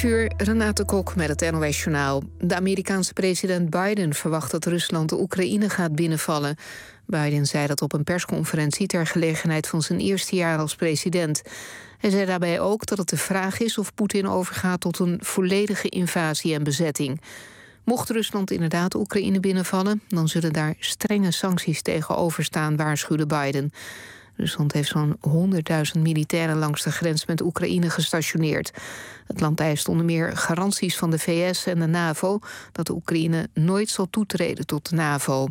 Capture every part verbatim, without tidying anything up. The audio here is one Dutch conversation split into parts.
uur, Renate Kok met het N O S-journaal. De Amerikaanse president Biden verwacht dat Rusland de Oekraïne gaat binnenvallen. Biden zei dat op een persconferentie ter gelegenheid van zijn eerste jaar als president. Hij zei daarbij ook dat het de vraag is of Poetin overgaat tot een volledige invasie en bezetting. Mocht Rusland inderdaad Oekraïne binnenvallen, dan zullen daar strenge sancties tegenover staan, waarschuwde Biden. Rusland heeft zo'n honderdduizend militairen langs de grens met Oekraïne gestationeerd. Het land eist onder meer garanties van de V S en de NAVO dat de Oekraïne nooit zal toetreden tot de NAVO.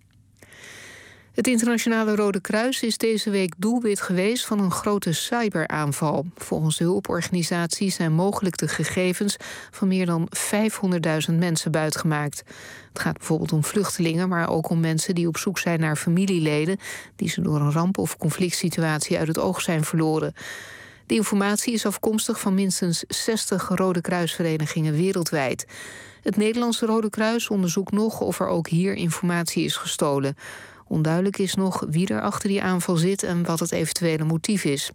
Het Internationale Rode Kruis is deze week doelwit geweest van een grote cyberaanval. Volgens de hulporganisatie zijn mogelijk de gegevens van meer dan vijfhonderdduizend mensen buitgemaakt. Het gaat bijvoorbeeld om vluchtelingen, maar ook om mensen die op zoek zijn naar familieleden die ze door een ramp of conflict situatie uit het oog zijn verloren. De informatie is afkomstig van minstens zestig Rode Kruisverenigingen wereldwijd. Het Nederlandse Rode Kruis onderzoekt nog of er ook hier informatie is gestolen. Onduidelijk is nog wie er achter die aanval zit en wat het eventuele motief is.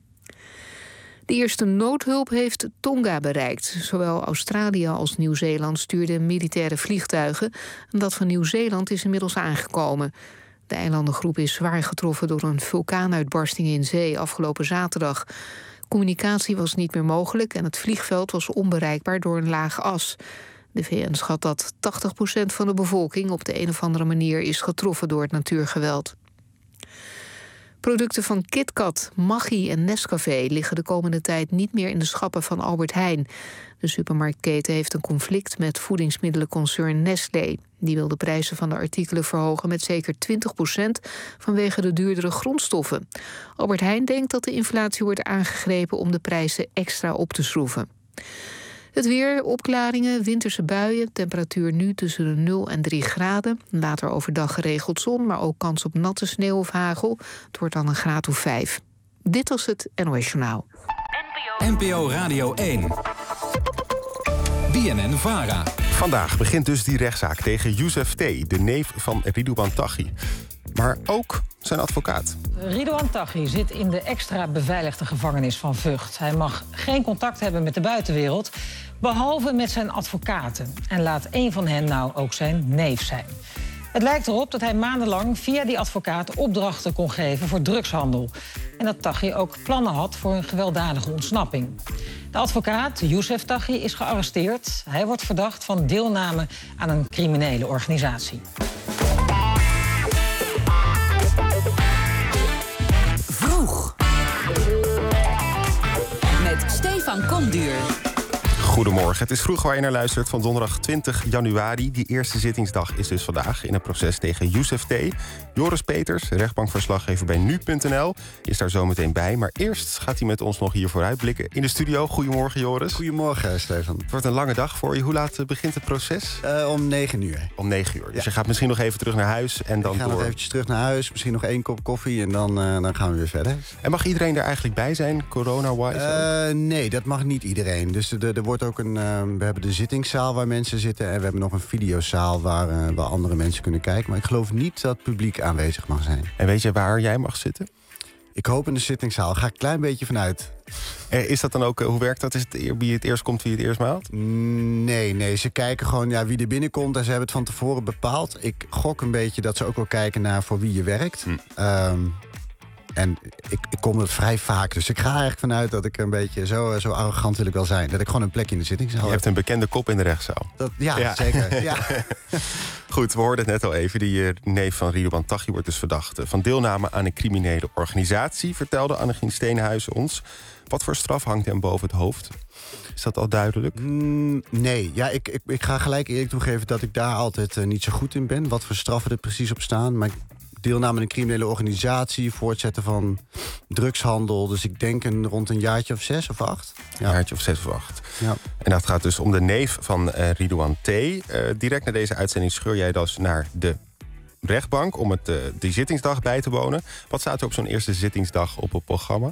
De eerste noodhulp heeft Tonga bereikt. Zowel Australië als Nieuw-Zeeland stuurden militaire vliegtuigen. En dat van Nieuw-Zeeland is inmiddels aangekomen. De eilandengroep is zwaar getroffen door een vulkaanuitbarsting in zee afgelopen zaterdag. Communicatie was niet meer mogelijk en het vliegveld was onbereikbaar door een laag as. De V N schat dat tachtig procent van de bevolking op de een of andere manier is getroffen door het natuurgeweld. Producten van KitKat, Maggi en Nescafé liggen de komende tijd niet meer in de schappen van Albert Heijn. De supermarktketen heeft een conflict met voedingsmiddelenconcern Nestlé. Die wil de prijzen van de artikelen verhogen met zeker twintig procent vanwege de duurdere grondstoffen. Albert Heijn denkt dat de inflatie wordt aangegrepen om de prijzen extra op te schroeven. Het weer, opklaringen, winterse buien. Temperatuur nu tussen de nul en drie graden. Later overdag geregeld zon, maar ook kans op natte sneeuw of hagel. Het wordt dan een graad of vijf. Dit was het N O S-journaal. N P O Radio één. B N N-Vara. Vandaag begint dus die rechtszaak tegen Youssef T., de neef van Ridouan Taghi. Maar ook zijn advocaat. Ridouan Taghi zit in de extra beveiligde gevangenis van Vught. Hij mag geen contact hebben met de buitenwereld, behalve met zijn advocaten. En laat één van hen nou ook zijn neef zijn. Het lijkt erop dat hij maandenlang via die advocaat opdrachten kon geven voor drugshandel. En dat Taghi ook plannen had voor een gewelddadige ontsnapping. De advocaat, Youssef Taghi, is gearresteerd. Hij wordt verdacht van deelname aan een criminele organisatie. Vroeg. Met Stefan Komduur. Goedemorgen, het is Vroeg waar je naar luistert van donderdag twintig januari. Die eerste zittingsdag is dus vandaag in het proces tegen Youssef T. Joris Peters, rechtbankverslaggever bij nu punt n l, is daar zo meteen bij. Maar eerst gaat hij met ons nog hier vooruitblikken in de studio. Goedemorgen, Joris. Goedemorgen, Stefan. Het wordt een lange dag voor je. Hoe laat begint het proces? Uh, om negen uur. Om negen uur. Dus ja. je gaat misschien nog even terug naar huis en dan Ik ga door... nog eventjes terug naar huis, misschien nog één kop koffie en dan, uh, dan gaan we weer verder. En mag iedereen er eigenlijk bij zijn, corona-wise? Uh, nee, dat mag niet iedereen. Dus er, er wordt ook een, uh, we hebben de zittingszaal waar mensen zitten en we hebben nog een videozaal waar, uh, waar andere mensen kunnen kijken. Maar ik geloof niet dat het publiek aanwezig mag zijn. En weet je waar jij mag zitten? Ik hoop in de zittingszaal. Daar ga ik een klein beetje vanuit. Is dat dan ook, hoe werkt dat? Is het wie het eerst komt, wie het eerst maalt? Nee, nee. Ze kijken gewoon ja, wie er binnenkomt. En ze hebben het van tevoren bepaald. Ik gok een beetje dat ze ook wel kijken naar voor wie je werkt. Hm. Um, en ik, ik kom er vrij vaak. Dus ik ga eigenlijk vanuit dat ik een beetje zo, zo arrogant wil ik wel zijn. Dat ik gewoon een plekje in de zittingszaal heb. Je hebt een bekende kop in de rechtszaal. Dat, ja, ja, zeker. Ja. Goed, we hoorden het net al even. Die uh, neef van Ridouan Taghi wordt dus verdacht van deelname aan een criminele organisatie, vertelde Annegien Steenhuizen ons. Wat voor straf hangt hem boven het hoofd? Is dat al duidelijk? Mm, nee, ja, ik, ik, ik ga gelijk eerlijk toegeven dat ik daar altijd uh, niet zo goed in ben. Wat voor straffen er precies op staan. Maar deelname aan een criminele organisatie, voortzetten van drugshandel. Dus ik denk een, rond een jaartje of zes of acht. Ja. Een jaartje of zes of acht. Ja. En dat gaat dus om de neef van uh, Ridouan T. Uh, direct na deze uitzending scheur jij dus naar de rechtbank om het, uh, die zittingsdag bij te wonen. Wat staat er op zo'n eerste zittingsdag op het programma?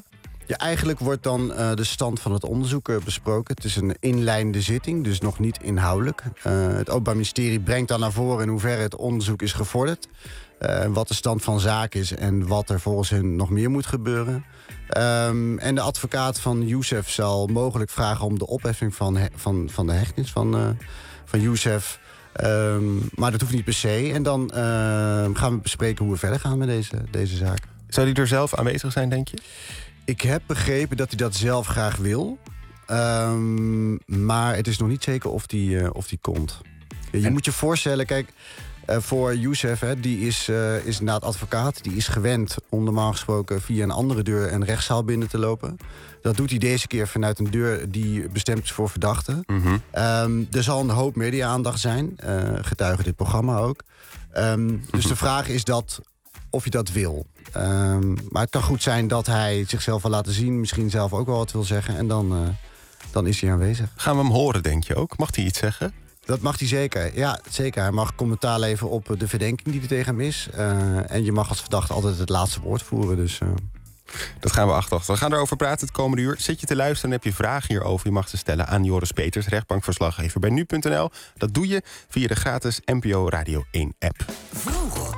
Ja, eigenlijk wordt dan uh, de stand van het onderzoek uh, besproken. Het is een inleidende zitting, dus nog niet inhoudelijk. Uh, het Openbaar Ministerie brengt dan naar voren in hoeverre het onderzoek is gevorderd. Uh, wat de stand van zaken is en wat er volgens hen nog meer moet gebeuren. Um, en de advocaat van Youssef zal mogelijk vragen om de opheffing van, he, van, van de hechtenis van, uh, van Youssef. Um, maar dat hoeft niet per se. En dan uh, gaan we bespreken hoe we verder gaan met deze, deze zaak. Zou hij er zelf aanwezig zijn, denk je? Ik heb begrepen dat hij dat zelf graag wil. Um, maar het is nog niet zeker of die, uh, of die komt. Je en... moet je voorstellen, kijk, uh, voor Youssef, hè, die is, uh, is inderdaad advocaat. Die is gewend om normaal gesproken via een andere deur een rechtszaal binnen te lopen. Dat doet hij deze keer vanuit een deur die bestemd is voor verdachten. Mm-hmm. Um, er zal een hoop media-aandacht zijn. Uh, getuige dit programma ook. Um, mm-hmm. Dus de vraag is dat of je dat wil. Um, maar het kan goed zijn dat hij zichzelf wil laten zien. Misschien zelf ook wel wat wil zeggen. En dan, uh, dan is hij aanwezig. Gaan we hem horen, denk je ook? Mag hij iets zeggen? Dat mag hij zeker. Ja, zeker. Hij mag commentaar leveren op de verdenking die er tegen hem is. Uh, en je mag als verdachte altijd het laatste woord voeren. Dus... Uh... Dat gaan we achteraf. We gaan erover praten het komende uur. Zit je te luisteren en heb je vragen hierover? Je mag ze stellen aan Joris Peters, rechtbankverslaggever bij nu punt n l. Dat doe je via de gratis N P O Radio één app. Vroeg.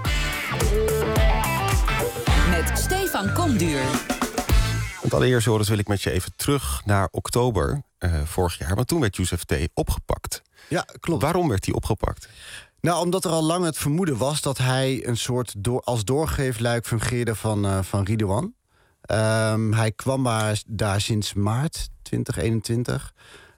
Met Stefan Komduur. Want allereerst, Joris, wil ik met je even terug naar oktober uh, vorig jaar. Want toen werd Youssef T. opgepakt. Ja, klopt. Waarom werd hij opgepakt? Nou, omdat er al lang het vermoeden was dat hij een soort door, als doorgeefluik fungeerde van, uh, van Ridouan. Um, hij kwam maar daar sinds maart twintig eenentwintig.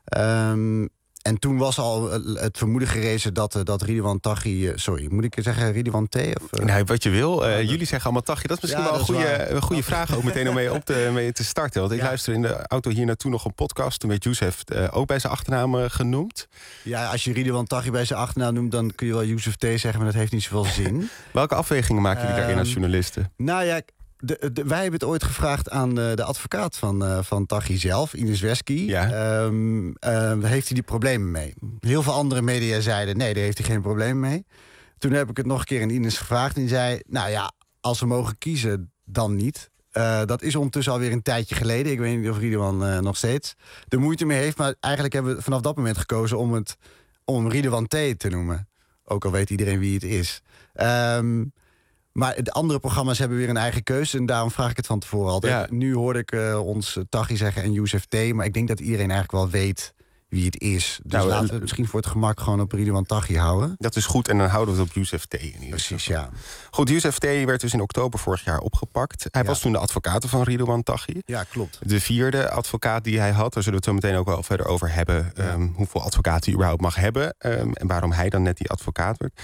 Um, en toen was al het vermoeden gerezen dat, dat Ridouan Taghi... Sorry, moet ik zeggen Ridouan T? Of, uh... Nee, wat je wil. Uh, jullie zeggen allemaal Taghi. Dat is misschien ja, wel een goede, een goede vraag ook meteen om mee, op te, mee te starten. Want ik ja. luisterde in de auto hier naartoe nog een podcast. Toen werd Youssef uh, ook bij zijn achternaam uh, genoemd. Ja, als je Ridouan Taghi bij zijn achternaam noemt... dan kun je wel Youssef T zeggen, maar dat heeft niet zoveel zin. Welke afwegingen maken jullie uh, daarin als journalisten? Nou ja... De, de, wij hebben het ooit gevraagd aan de, de advocaat van, uh, van Taghi zelf, Ines Wesky. Ja. Um, uh, heeft hij die problemen mee? Heel veel andere media zeiden, nee, daar heeft hij geen probleem mee. Toen heb ik het nog een keer aan Ines gevraagd en die zei... nou ja, als we mogen kiezen, dan niet. Uh, dat is ondertussen alweer een tijdje geleden. Ik weet niet of Ridouan uh, nog steeds de moeite mee heeft. Maar eigenlijk hebben we vanaf dat moment gekozen om, het, om Ridouan T. te noemen. Ook al weet iedereen wie het is. Um, Maar de andere programma's hebben weer een eigen keuze. En daarom vraag ik het van tevoren altijd. Ja. Nu hoorde ik uh, ons uh, Taghi zeggen en Youssef T. Maar ik denk dat iedereen eigenlijk wel weet wie het is. Dus nou, laten we het misschien voor het gemak gewoon op Ridouan Taghi houden. Dat is goed en dan houden we het op Youssef T. In ieder Precies, ja. Goed, Youssef T. werd dus in oktober vorig jaar opgepakt. Hij ja. was toen de advocaat van Ridouan Taghi. Ja, klopt. De vierde advocaat die hij had. Daar zullen we het zo meteen ook wel verder over hebben. Ja. Um, hoeveel advocaten hij überhaupt mag hebben. Um, en waarom hij dan net die advocaat werd.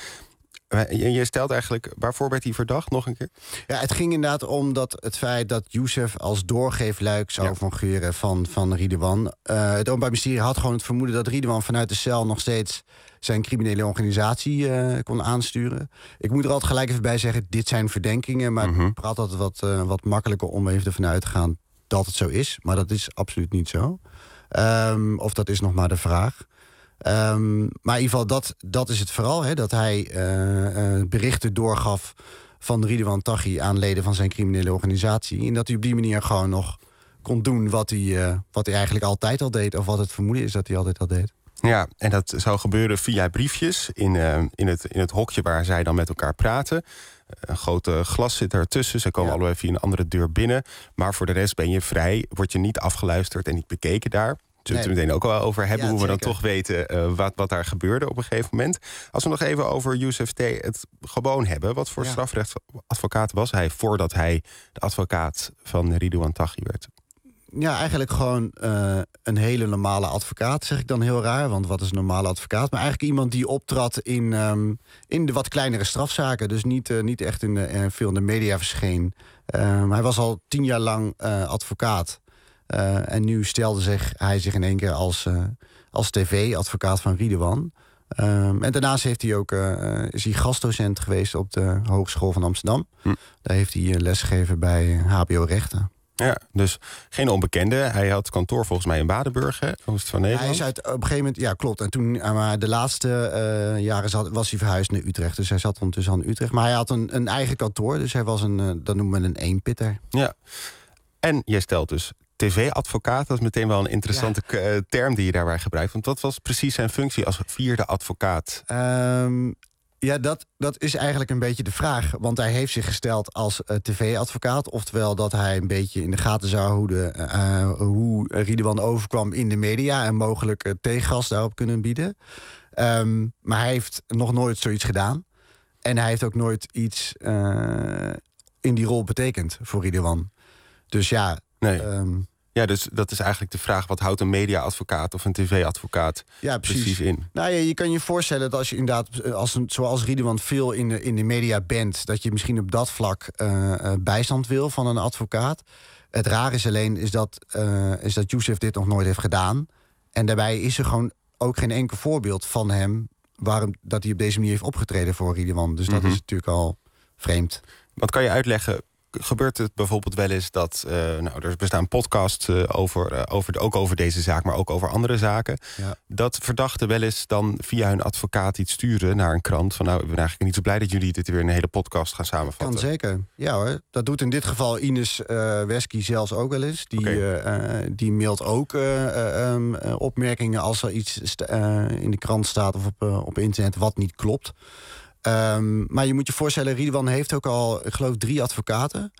En je stelt eigenlijk, waarvoor werd hij verdacht, nog een keer? Ja, het ging inderdaad om dat het feit dat Youssef als doorgeefluik zou ja. fungeren van, van Ridouan. Uh, het Openbaar Ministerie had gewoon het vermoeden dat Ridouan vanuit de cel nog steeds zijn criminele organisatie uh, kon aansturen. Ik moet er altijd gelijk even bij zeggen, dit zijn verdenkingen, maar mm-hmm. ik praat altijd wat, uh, wat makkelijker om even ervan uit te gaan dat het zo is. Maar dat is absoluut niet zo. Um, of dat is nog maar de vraag. Um, maar in ieder geval, dat, dat is het vooral. Hè, dat hij uh, uh, berichten doorgaf van Ridouan Taghi aan leden van zijn criminele organisatie. En dat hij op die manier gewoon nog kon doen wat hij, uh, wat hij eigenlijk altijd al deed. Of wat het vermoeden is dat hij altijd al deed. Ja, en dat zou gebeuren via briefjes in, uh, in, het, in het hokje waar zij dan met elkaar praten. Een grote glas zit ertussen. Ze komen ja. allebei via een andere deur binnen. Maar voor de rest ben je vrij. Word je niet afgeluisterd en niet bekeken daar. Zullen we het er meteen ook wel over hebben, ja, hoe we zeker. dan toch weten uh, wat, wat daar gebeurde op een gegeven moment. Als we nog even over Youssef T. het gewoon hebben. Wat voor ja. strafrechtsadvocaat was hij voordat hij de advocaat van Ridouan Taghi werd? Ja, eigenlijk gewoon uh, een hele normale advocaat, zeg ik dan heel raar. Want wat is een normale advocaat? Maar eigenlijk iemand die optrad in, um, in de wat kleinere strafzaken. Dus niet, uh, niet echt in de, uh, veel in de media verscheen. Uh, hij was al tien jaar lang uh, advocaat. Uh, en nu stelde zich, hij zich in één keer als, uh, als tv-advocaat van Ridouan. Um, en daarnaast heeft hij ook, uh, is hij gastdocent geweest op de Hogeschool van Amsterdam. Hm. Daar heeft hij lesgegeven bij H B O Rechten. Ja, dus geen onbekende. Hij had kantoor volgens mij in Badenburg, hè? Oost van Nederland. Hij is uit, op een gegeven moment, ja klopt. En toen, maar de laatste uh, jaren zat, was hij verhuisd naar Utrecht. Dus hij zat ondertussen aan Utrecht. Maar hij had een, een eigen kantoor, dus hij was een, uh, dat noemen we een eenpitter. Ja. En jij stelt dus tv-advocaat. Dat is meteen wel een interessante ja. uh, term die je daarbij gebruikt. Want wat was precies zijn functie als vierde advocaat? Um, ja, dat, dat is eigenlijk een beetje de vraag. Want hij heeft zich gesteld als uh, tv-advocaat. Oftewel dat hij een beetje in de gaten zou houden uh, hoe Ridouan overkwam in de media. En mogelijk uh, tegengas daarop kunnen bieden. Um, maar hij heeft nog nooit zoiets gedaan. En hij heeft ook nooit iets uh, in die rol betekend voor Ridouan. Dus ja... Nee. Um, ja, dus dat is eigenlijk de vraag... wat houdt een media-advocaat of een tv-advocaat ja, precies. precies in? Nou ja, je kan je voorstellen dat als je inderdaad... Als een, zoals Ridouan veel in de, in de media bent... dat je misschien op dat vlak uh, uh, bijstand wil van een advocaat. Het raar is alleen is dat, uh, is dat Youssef dit nog nooit heeft gedaan. En daarbij is er gewoon ook geen enkel voorbeeld van hem... waarom dat hij op deze manier heeft opgetreden voor Ridouan. Dus dat mm-hmm. is natuurlijk al vreemd. Wat kan je uitleggen... Gebeurt het bijvoorbeeld wel eens dat... Uh, nou, er bestaan podcasts uh, over, uh, over, ook over deze zaak... maar ook over andere zaken. Ja. Dat verdachten wel eens dan via hun advocaat iets sturen naar een krant... van nou, ik ben eigenlijk niet zo blij dat jullie dit weer in een hele podcast gaan samenvatten. Kan zeker. Ja hoor. Dat doet in dit geval Ines uh, Wesky zelfs ook wel eens. Die, okay. uh, die mailt ook uh, uh, um, uh, opmerkingen als er iets uh, in de krant staat... of op, uh, op internet wat niet klopt... Um, maar je moet je voorstellen, Ridouan heeft ook al, ik geloof, drie advocaten.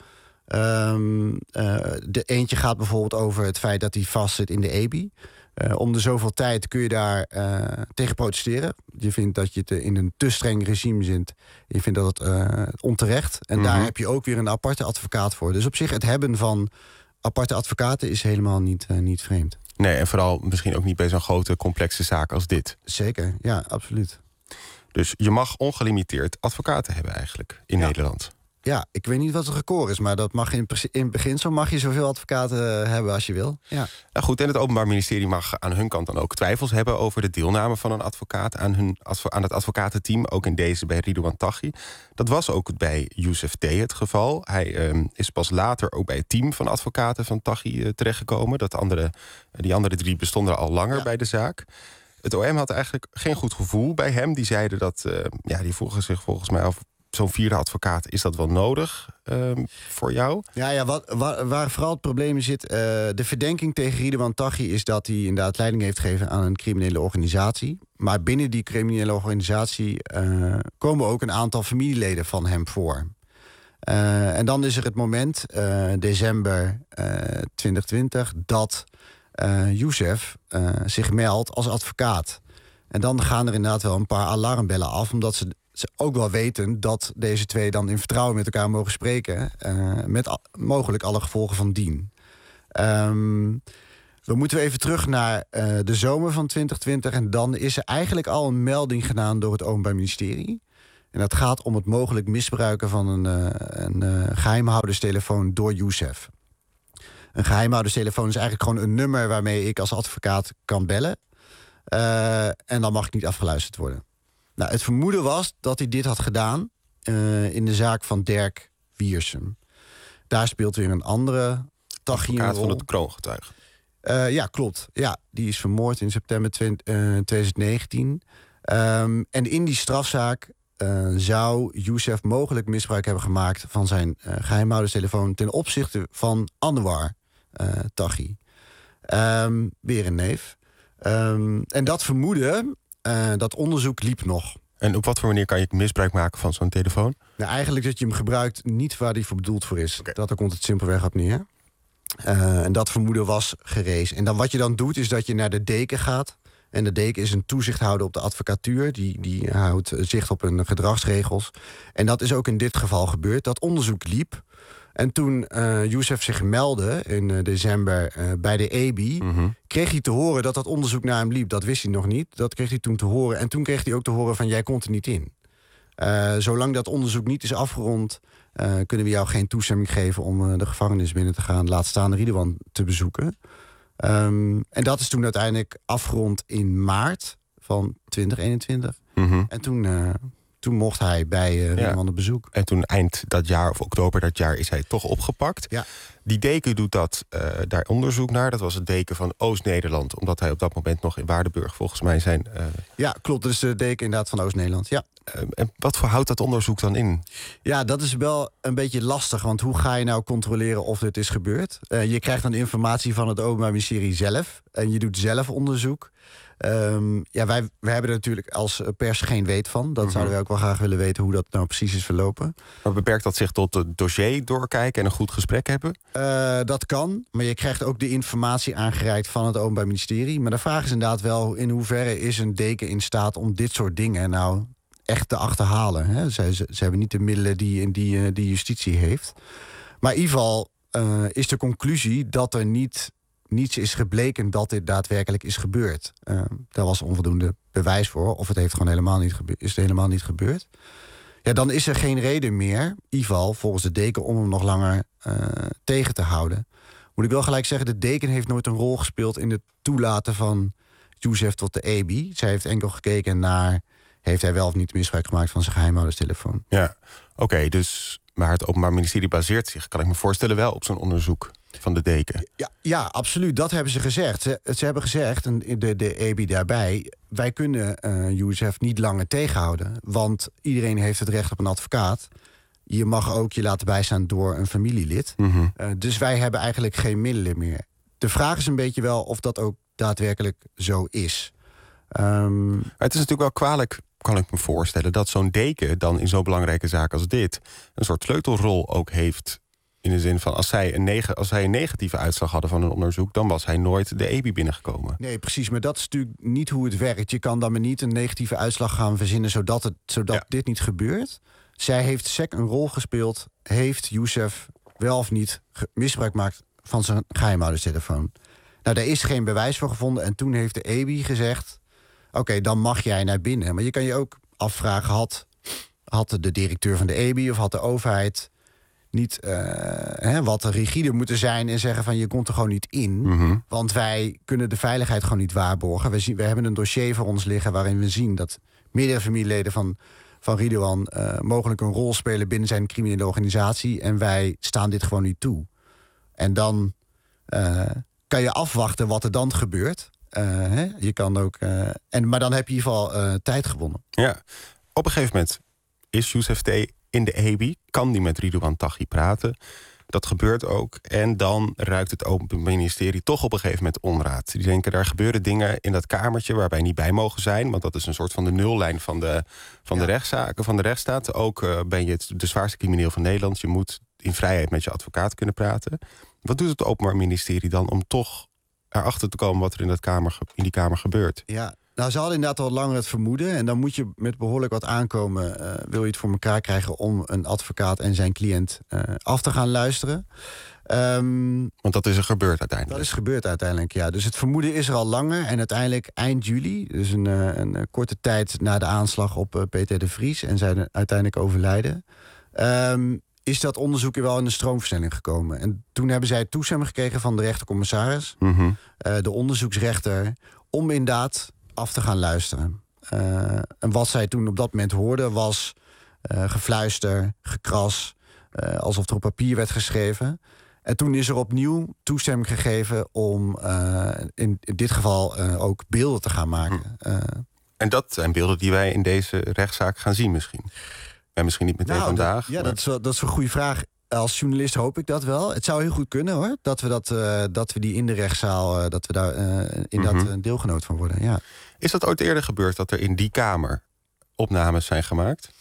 Um, uh, de eentje gaat bijvoorbeeld over het feit dat hij vastzit in de E B I. Uh, om de zoveel tijd kun je daar uh, tegen protesteren. Je vindt dat je het in een te streng regime zit. Je vindt dat het uh, onterecht. En mm-hmm. daar heb je ook weer een aparte advocaat voor. Dus op zich, het hebben van aparte advocaten is helemaal niet, uh, niet vreemd. Nee, en vooral misschien ook niet bij zo'n grote, complexe zaak als dit. Zeker, ja, absoluut. Dus je mag ongelimiteerd advocaten hebben eigenlijk in ja. Nederland. Ja, ik weet niet wat het record is, maar dat mag in, in beginsel mag je zoveel advocaten hebben als je wil. Ja. Nou goed, en het Openbaar Ministerie mag aan hun kant dan ook twijfels hebben over de deelname van een advocaat aan, hun, aan het advocatenteam, ook in deze bij Ridouan Taghi. Dat was ook bij Youssef T. het geval. Hij um, is pas later ook bij het team van advocaten van Taghi uh, terechtgekomen. Dat andere, die andere drie bestonden al langer ja. bij de zaak. Het O M had eigenlijk geen goed gevoel bij hem. Die zeiden dat, uh, ja, die vroegen zich volgens mij af, zo'n vierde advocaat, is dat wel nodig uh, voor jou? Ja, ja wat, waar, waar vooral het probleem in zit, uh, de verdenking tegen Ridouan Taghi is dat hij inderdaad leiding heeft gegeven aan een criminele organisatie. Maar binnen die criminele organisatie uh, komen ook een aantal familieleden van hem voor. Uh, en dan is er het moment, uh, december uh, twintig twintig, dat uh, Youssef uh, zich meldt als advocaat. En dan gaan er inderdaad wel een paar alarmbellen af, omdat ze, ze ook wel weten dat deze twee dan in vertrouwen met elkaar mogen spreken, uh, met a- mogelijk alle gevolgen van dien. Um, we moeten even terug naar uh, de zomer van twintig twintig en dan is er eigenlijk al een melding gedaan door het Openbaar Ministerie. En dat gaat om het mogelijk misbruiken van een, uh, een uh, geheimhouderstelefoon door Youssef. Een geheimhouderstelefoon is eigenlijk gewoon een nummer waarmee ik als advocaat kan bellen. Uh, en dan mag ik niet afgeluisterd worden. Nou, het vermoeden was dat hij dit had gedaan uh, in de zaak van Dirk Wiersum. Daar speelt weer een andere Taghi een rol. Van het kroongetuige. Uh, ja, klopt. Ja, die is vermoord in september twintig negentien. Um, en in die strafzaak uh, zou Youssef mogelijk misbruik hebben gemaakt van zijn uh, geheimhouderstelefoon ten opzichte van Anwar uh, Taghi. Um, weer een neef. Um, en dat vermoeden, uh, dat onderzoek liep nog. En op wat voor manier kan je misbruik maken van zo'n telefoon? Nou, eigenlijk dat je hem gebruikt niet waar hij voor bedoeld voor is. Okay. Dat er komt het simpelweg op neer. Uh, en dat vermoeden was gerezen. En dan wat je dan doet, is dat je naar de deken gaat. En de deken is een toezichthouder op de advocatuur. Die, die houdt zicht op hun gedragsregels. En dat is ook in dit geval gebeurd. Dat onderzoek liep. En toen uh, Youssef zich meldde in uh, december uh, bij de E B I... Mm-hmm. kreeg hij te horen dat dat onderzoek naar hem liep. Dat wist hij nog niet. Dat kreeg hij toen te horen. En toen kreeg hij ook te horen van, jij komt er niet in. Uh, zolang dat onderzoek niet is afgerond, Uh, kunnen we jou geen toestemming geven om uh, de gevangenis binnen te gaan. Laat staan Ridouan te bezoeken. Um, en dat is toen uiteindelijk afgerond in maart van twintig eenentwintig. Mm-hmm. En toen, uh, toen mocht hij bij uh, Ridouan op bezoek. En toen eind dat jaar, of oktober dat jaar, is hij toch opgepakt. Ja. Die deken doet dat, uh, daar onderzoek naar. Dat was het deken van Oost-Nederland. Omdat hij op dat moment nog in Waardenburg volgens mij zijn... Uh... Ja, klopt. Dat is de deken inderdaad van Oost-Nederland. Ja. Uh, en wat voor houdt dat onderzoek dan in? Ja, dat is wel een beetje lastig. Want hoe ga je nou controleren of dit is gebeurd? Uh, je krijgt dan informatie van het Openbaar Ministerie zelf. En je doet zelf onderzoek. Um, ja, wij, wij hebben er natuurlijk als pers geen weet van. Dat mm-hmm. zouden wij ook wel graag willen weten hoe dat nou precies is verlopen. Maar beperkt dat zich tot het dossier doorkijken en een goed gesprek hebben? Uh, dat kan, maar je krijgt ook de informatie aangereikt van het Openbaar Ministerie. Maar de vraag is inderdaad wel, in hoeverre is een deken in staat om dit soort dingen nou echt te achterhalen? Hè? Ze, ze, ze hebben niet de middelen die, die, die justitie heeft. Maar in ieder geval uh, is de conclusie dat er niet... niets is gebleken dat dit daadwerkelijk is gebeurd. Uh, daar was onvoldoende bewijs voor. Of het heeft gewoon helemaal niet gebe- is het helemaal niet gebeurd. Ja, dan is er geen reden meer, in ieder geval volgens de deken, om hem nog langer uh, tegen te houden. Moet ik wel gelijk zeggen, de deken heeft nooit een rol gespeeld in het toelaten van Youssef tot de E B I. Zij heeft enkel gekeken naar, heeft hij wel of niet misbruik gemaakt van zijn geheimhouderstelefoon. Ja, oké, okay, dus maar het Openbaar Ministerie baseert zich, kan ik me voorstellen, wel op zo'n onderzoek van de deken. Ja, ja, absoluut. Dat hebben ze gezegd. Ze, ze hebben gezegd, en de, de E B I daarbij, wij kunnen uh, Youssef niet langer tegenhouden. Want iedereen heeft het recht op een advocaat. Je mag ook je laten bijstaan door een familielid. Mm-hmm. Uh, dus wij hebben eigenlijk geen middelen meer. De vraag is een beetje wel of dat ook daadwerkelijk zo is. Um, het is natuurlijk wel kwalijk, kan ik me voorstellen, dat zo'n deken dan in zo'n belangrijke zaak als dit een soort sleutelrol ook heeft. In de zin van, als zij, een neg- als zij een negatieve uitslag hadden van een onderzoek, dan was hij nooit de E B I binnengekomen. Nee, precies. Maar dat is natuurlijk niet hoe het werkt. Je kan dan maar niet een negatieve uitslag gaan verzinnen zodat, het, zodat ja. dit niet gebeurt. Zij heeft S E C een rol gespeeld. Heeft Youssef wel of niet misbruik gemaakt van zijn geheimhouderstelefoon? Nou, daar is geen bewijs voor gevonden. En toen heeft de E B I gezegd, oké, okay, dan mag jij naar binnen. Maar je kan je ook afvragen, had, had de directeur van de E B I of had de overheid niet uh, hè, wat rigide moeten zijn en zeggen van je komt er gewoon niet in. Mm-hmm. Want wij kunnen de veiligheid gewoon niet waarborgen. We, zien, we hebben een dossier voor ons liggen waarin we zien dat meerdere familieleden van, van Ridouan uh, mogelijk een rol spelen binnen zijn criminele organisatie. En wij staan dit gewoon niet toe. En dan uh, kan je afwachten wat er dan gebeurt. Uh, hè? Je kan ook. Uh, en, maar dan heb je in ieder geval uh, tijd gewonnen. Ja, op een gegeven moment is Youssef T. in de E B I, kan die met Ridouan Taghi praten. Dat gebeurt ook. En dan ruikt het Openbaar Ministerie toch op een gegeven moment onraad. Die denken, daar gebeuren dingen in dat kamertje waar wij niet bij mogen zijn. Want dat is een soort van de nullijn van de, van ja. de rechtszaken, van de rechtsstaat. Ook uh, ben je het, de zwaarste crimineel van Nederland. Je moet in vrijheid met je advocaat kunnen praten. Wat doet het Openbaar Ministerie dan om toch erachter te komen wat er in, dat kamer, in die kamer gebeurt? Ja. Nou, ze hadden inderdaad al langer het vermoeden. En dan moet je met behoorlijk wat aankomen, Uh, wil je het voor elkaar krijgen om een advocaat en zijn cliënt uh, af te gaan luisteren. Um, Want dat is er gebeurd uiteindelijk. Dat is gebeurd uiteindelijk, ja. Dus het vermoeden is er al langer. En uiteindelijk eind juli, dus een, uh, een korte tijd na de aanslag op uh, Peter de Vries en zij uiteindelijk overlijden, Um, is dat onderzoek wel in de stroomversnelling gekomen. En toen hebben zij toestemming gekregen van de rechtercommissaris, mm-hmm. uh, de onderzoeksrechter, om inderdaad af te gaan luisteren. Uh, en wat zij toen op dat moment hoorden was uh, gefluister, gekras, uh, alsof er op papier werd geschreven. En toen is er opnieuw toestemming gegeven om uh, in, in dit geval uh, ook beelden te gaan maken. Uh, en dat zijn beelden die wij in deze rechtszaak gaan zien misschien? En misschien niet meteen nou, vandaag. Dat, ja, maar... dat is, wel, dat is een goede vraag. Als journalist hoop ik dat wel. Het zou heel goed kunnen hoor. Dat we, dat, uh, dat we die in de rechtszaal, uh, dat we daar uh, inderdaad mm-hmm. deelgenoot van worden. Ja. Is dat ooit eerder gebeurd dat er in die kamer opnames zijn gemaakt?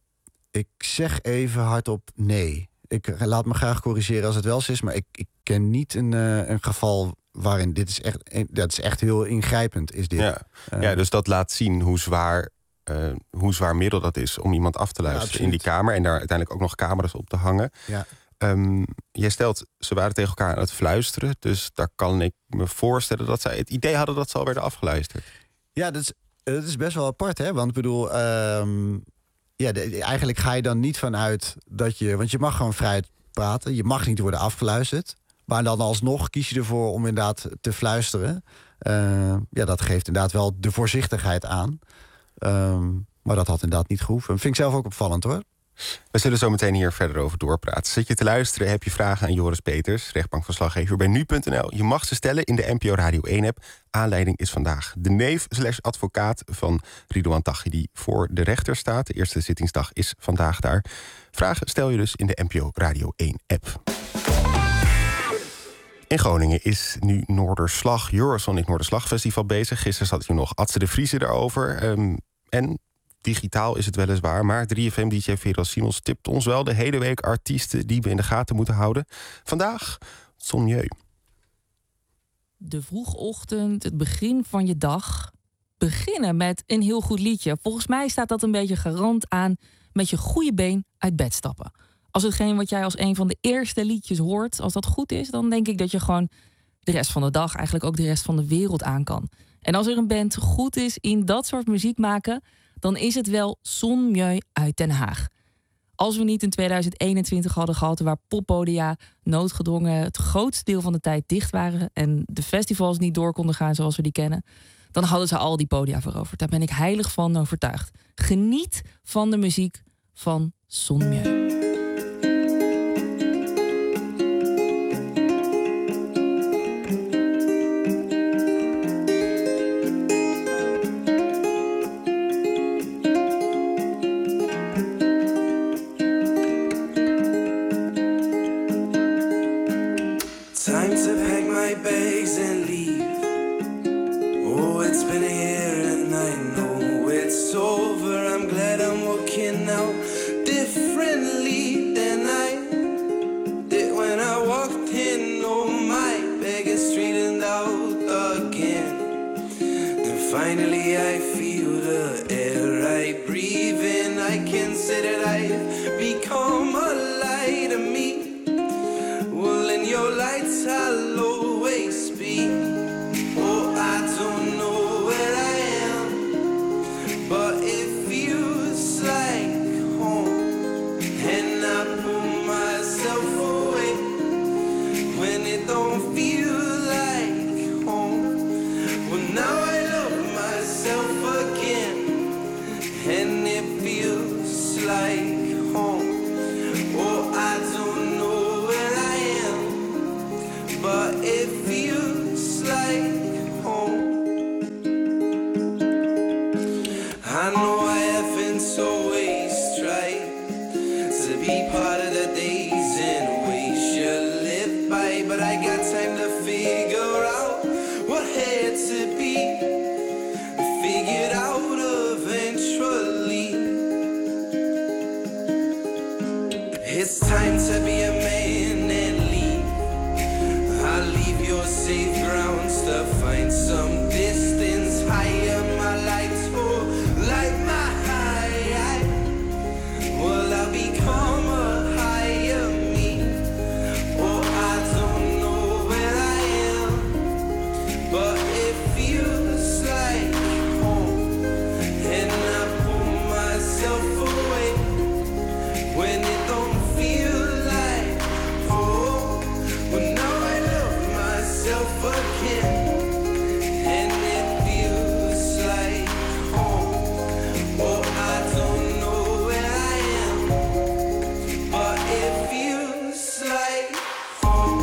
Ik zeg even hardop nee. Ik laat me graag corrigeren als het wel zo is. Maar ik, ik ken niet een, uh, een geval waarin dit is echt, dat is echt heel ingrijpend. Is dit. Ja. Uh, ja, dus dat laat zien hoe zwaar, uh, hoe zwaar middel dat is om iemand af te luisteren ja, in die kamer. En daar uiteindelijk ook nog camera's op te hangen. Ja. Um, jij stelt, ze waren tegen elkaar aan het fluisteren. Dus daar kan ik me voorstellen dat zij het idee hadden dat ze al werden afgeluisterd. Ja, dat is, dat is best wel apart, hè? Want ik bedoel, um, ja, de, eigenlijk ga je dan niet vanuit dat je, want je mag gewoon vrij praten, je mag niet worden afgeluisterd, maar dan alsnog kies je ervoor om inderdaad te fluisteren. Uh, ja, dat geeft inderdaad wel de voorzichtigheid aan. Um, maar dat had inderdaad niet gehoeven. Dat vind ik zelf ook opvallend, hoor. We zullen zo meteen hier verder over doorpraten. Zit je te luisteren, heb je vragen aan Joris Peters, rechtbankverslaggever bij nu punt n l. Je mag ze stellen in de N P O Radio één-app. Aanleiding is vandaag de neef slash advocaat van Ridouan Taghi, die voor de rechter staat. De eerste zittingsdag is vandaag daar. Vragen stel je dus in de N P O Radio één-app. In Groningen is nu Noorderslag, Eurosonic Noorderslag-festival bezig. Gisteren zat hier nog Adse de Vriese erover. Um, en digitaal is het weliswaar, maar drie F M-D J Vera Simons tipt ons wel de hele week artiesten die we in de gaten moeten houden. Vandaag Son Mieu. De vroegochtend, het begin van je dag. Beginnen met een heel goed liedje. Volgens mij staat dat een beetje garant aan met je goede been uit bed stappen. Als hetgeen wat jij als een van de eerste liedjes hoort, als dat goed is, dan denk ik dat je gewoon de rest van de dag, eigenlijk ook de rest van de wereld aan kan. En als er een band goed is in dat soort muziek maken, dan is het wel Son Mieu uit Den Haag. Als we niet in tweeduizend eenentwintig hadden gehad waar poppodia noodgedwongen het grootste deel van de tijd dicht waren en de festivals niet door konden gaan zoals we die kennen, dan hadden ze al die podia veroverd. Daar ben ik heilig van overtuigd. Geniet van de muziek van Son Mieu. Time to pack my bags and leave. Oh, it's been a year and I know it's over. I'm glad I'm walking out differently than I did when I walked in. Oh, my bag is straightened out again. And finally I feel the air I breathe in. I can say that I've become a light to me. Well, in your lights I'll always be. Oh, I don't know where I am, but it feels like home. And I pull myself away when it don't feel like home. Well, now I love myself again, and it feels like home. Oh, I don't know where I am, but it feels like home. I know I haven't always tried to be part of the days and ways you live by, but I got time to figure out what had to be figured out eventually. It's time to be a man and leave. I'll leave your safe grounds to find some distance higher. My lights oh, like my high. Well, I'll become a higher me. Oh, I don't know where I am, but it feels like home. And I pull myself away when it don't feel like home. Well, now I love myself again, and it feels like home. Oh, I don't know where I am, but it feels like home.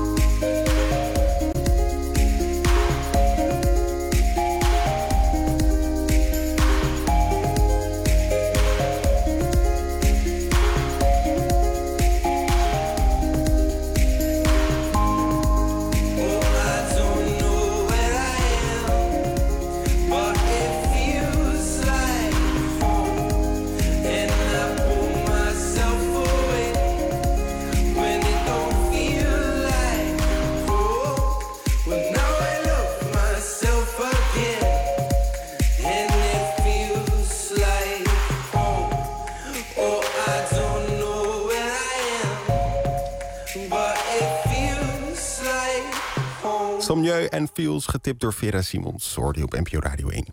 Oh, I don't know where I am, but it feels like home. And I pull myself away when it don't feel like home. Well, now I love myself again, and it feels like home. Oh, I don't know where I am, but it feels like home. Son Mieu en Feels, getipt door Vera Simons. Hoorde je op N P O Radio één.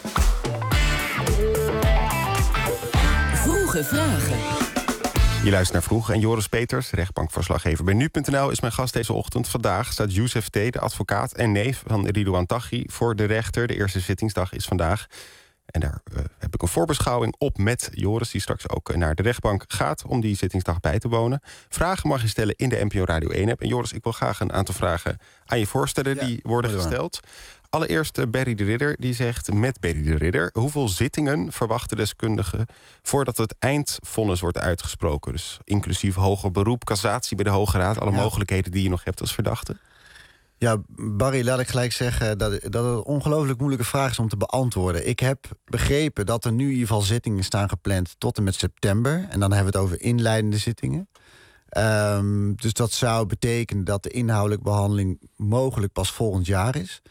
Vroege vragen. Je luistert naar Vroeg en Joris Peters, rechtbankverslaggever bij nu punt n l, is mijn gast deze ochtend. Vandaag staat Youssef T., de advocaat en neef van Ridouan Taghi, voor de rechter. De eerste zittingsdag is vandaag. En daar uh, heb ik een voorbeschouwing op met Joris... die straks ook naar de rechtbank gaat om die zittingsdag bij te wonen. Vragen mag je stellen in de N P O Radio één-app. En Joris, ik wil graag een aantal vragen aan je voorstellen... Ja, die worden gesteld. Allereerst uh, Berry de Ridder, die zegt met Berry de Ridder... hoeveel zittingen verwachten deskundigen voordat het eindvonnis wordt uitgesproken? Dus inclusief hoger beroep, cassatie bij de Hoge Raad... alle ja. mogelijkheden die je nog hebt als verdachte. Ja, Barry, laat ik gelijk zeggen dat, dat het een ongelooflijk moeilijke vraag is om te beantwoorden. Ik heb begrepen dat er nu in ieder geval zittingen staan gepland tot en met september. En dan hebben we het over inleidende zittingen. Um, dus dat zou betekenen dat de inhoudelijke behandeling mogelijk pas volgend jaar is.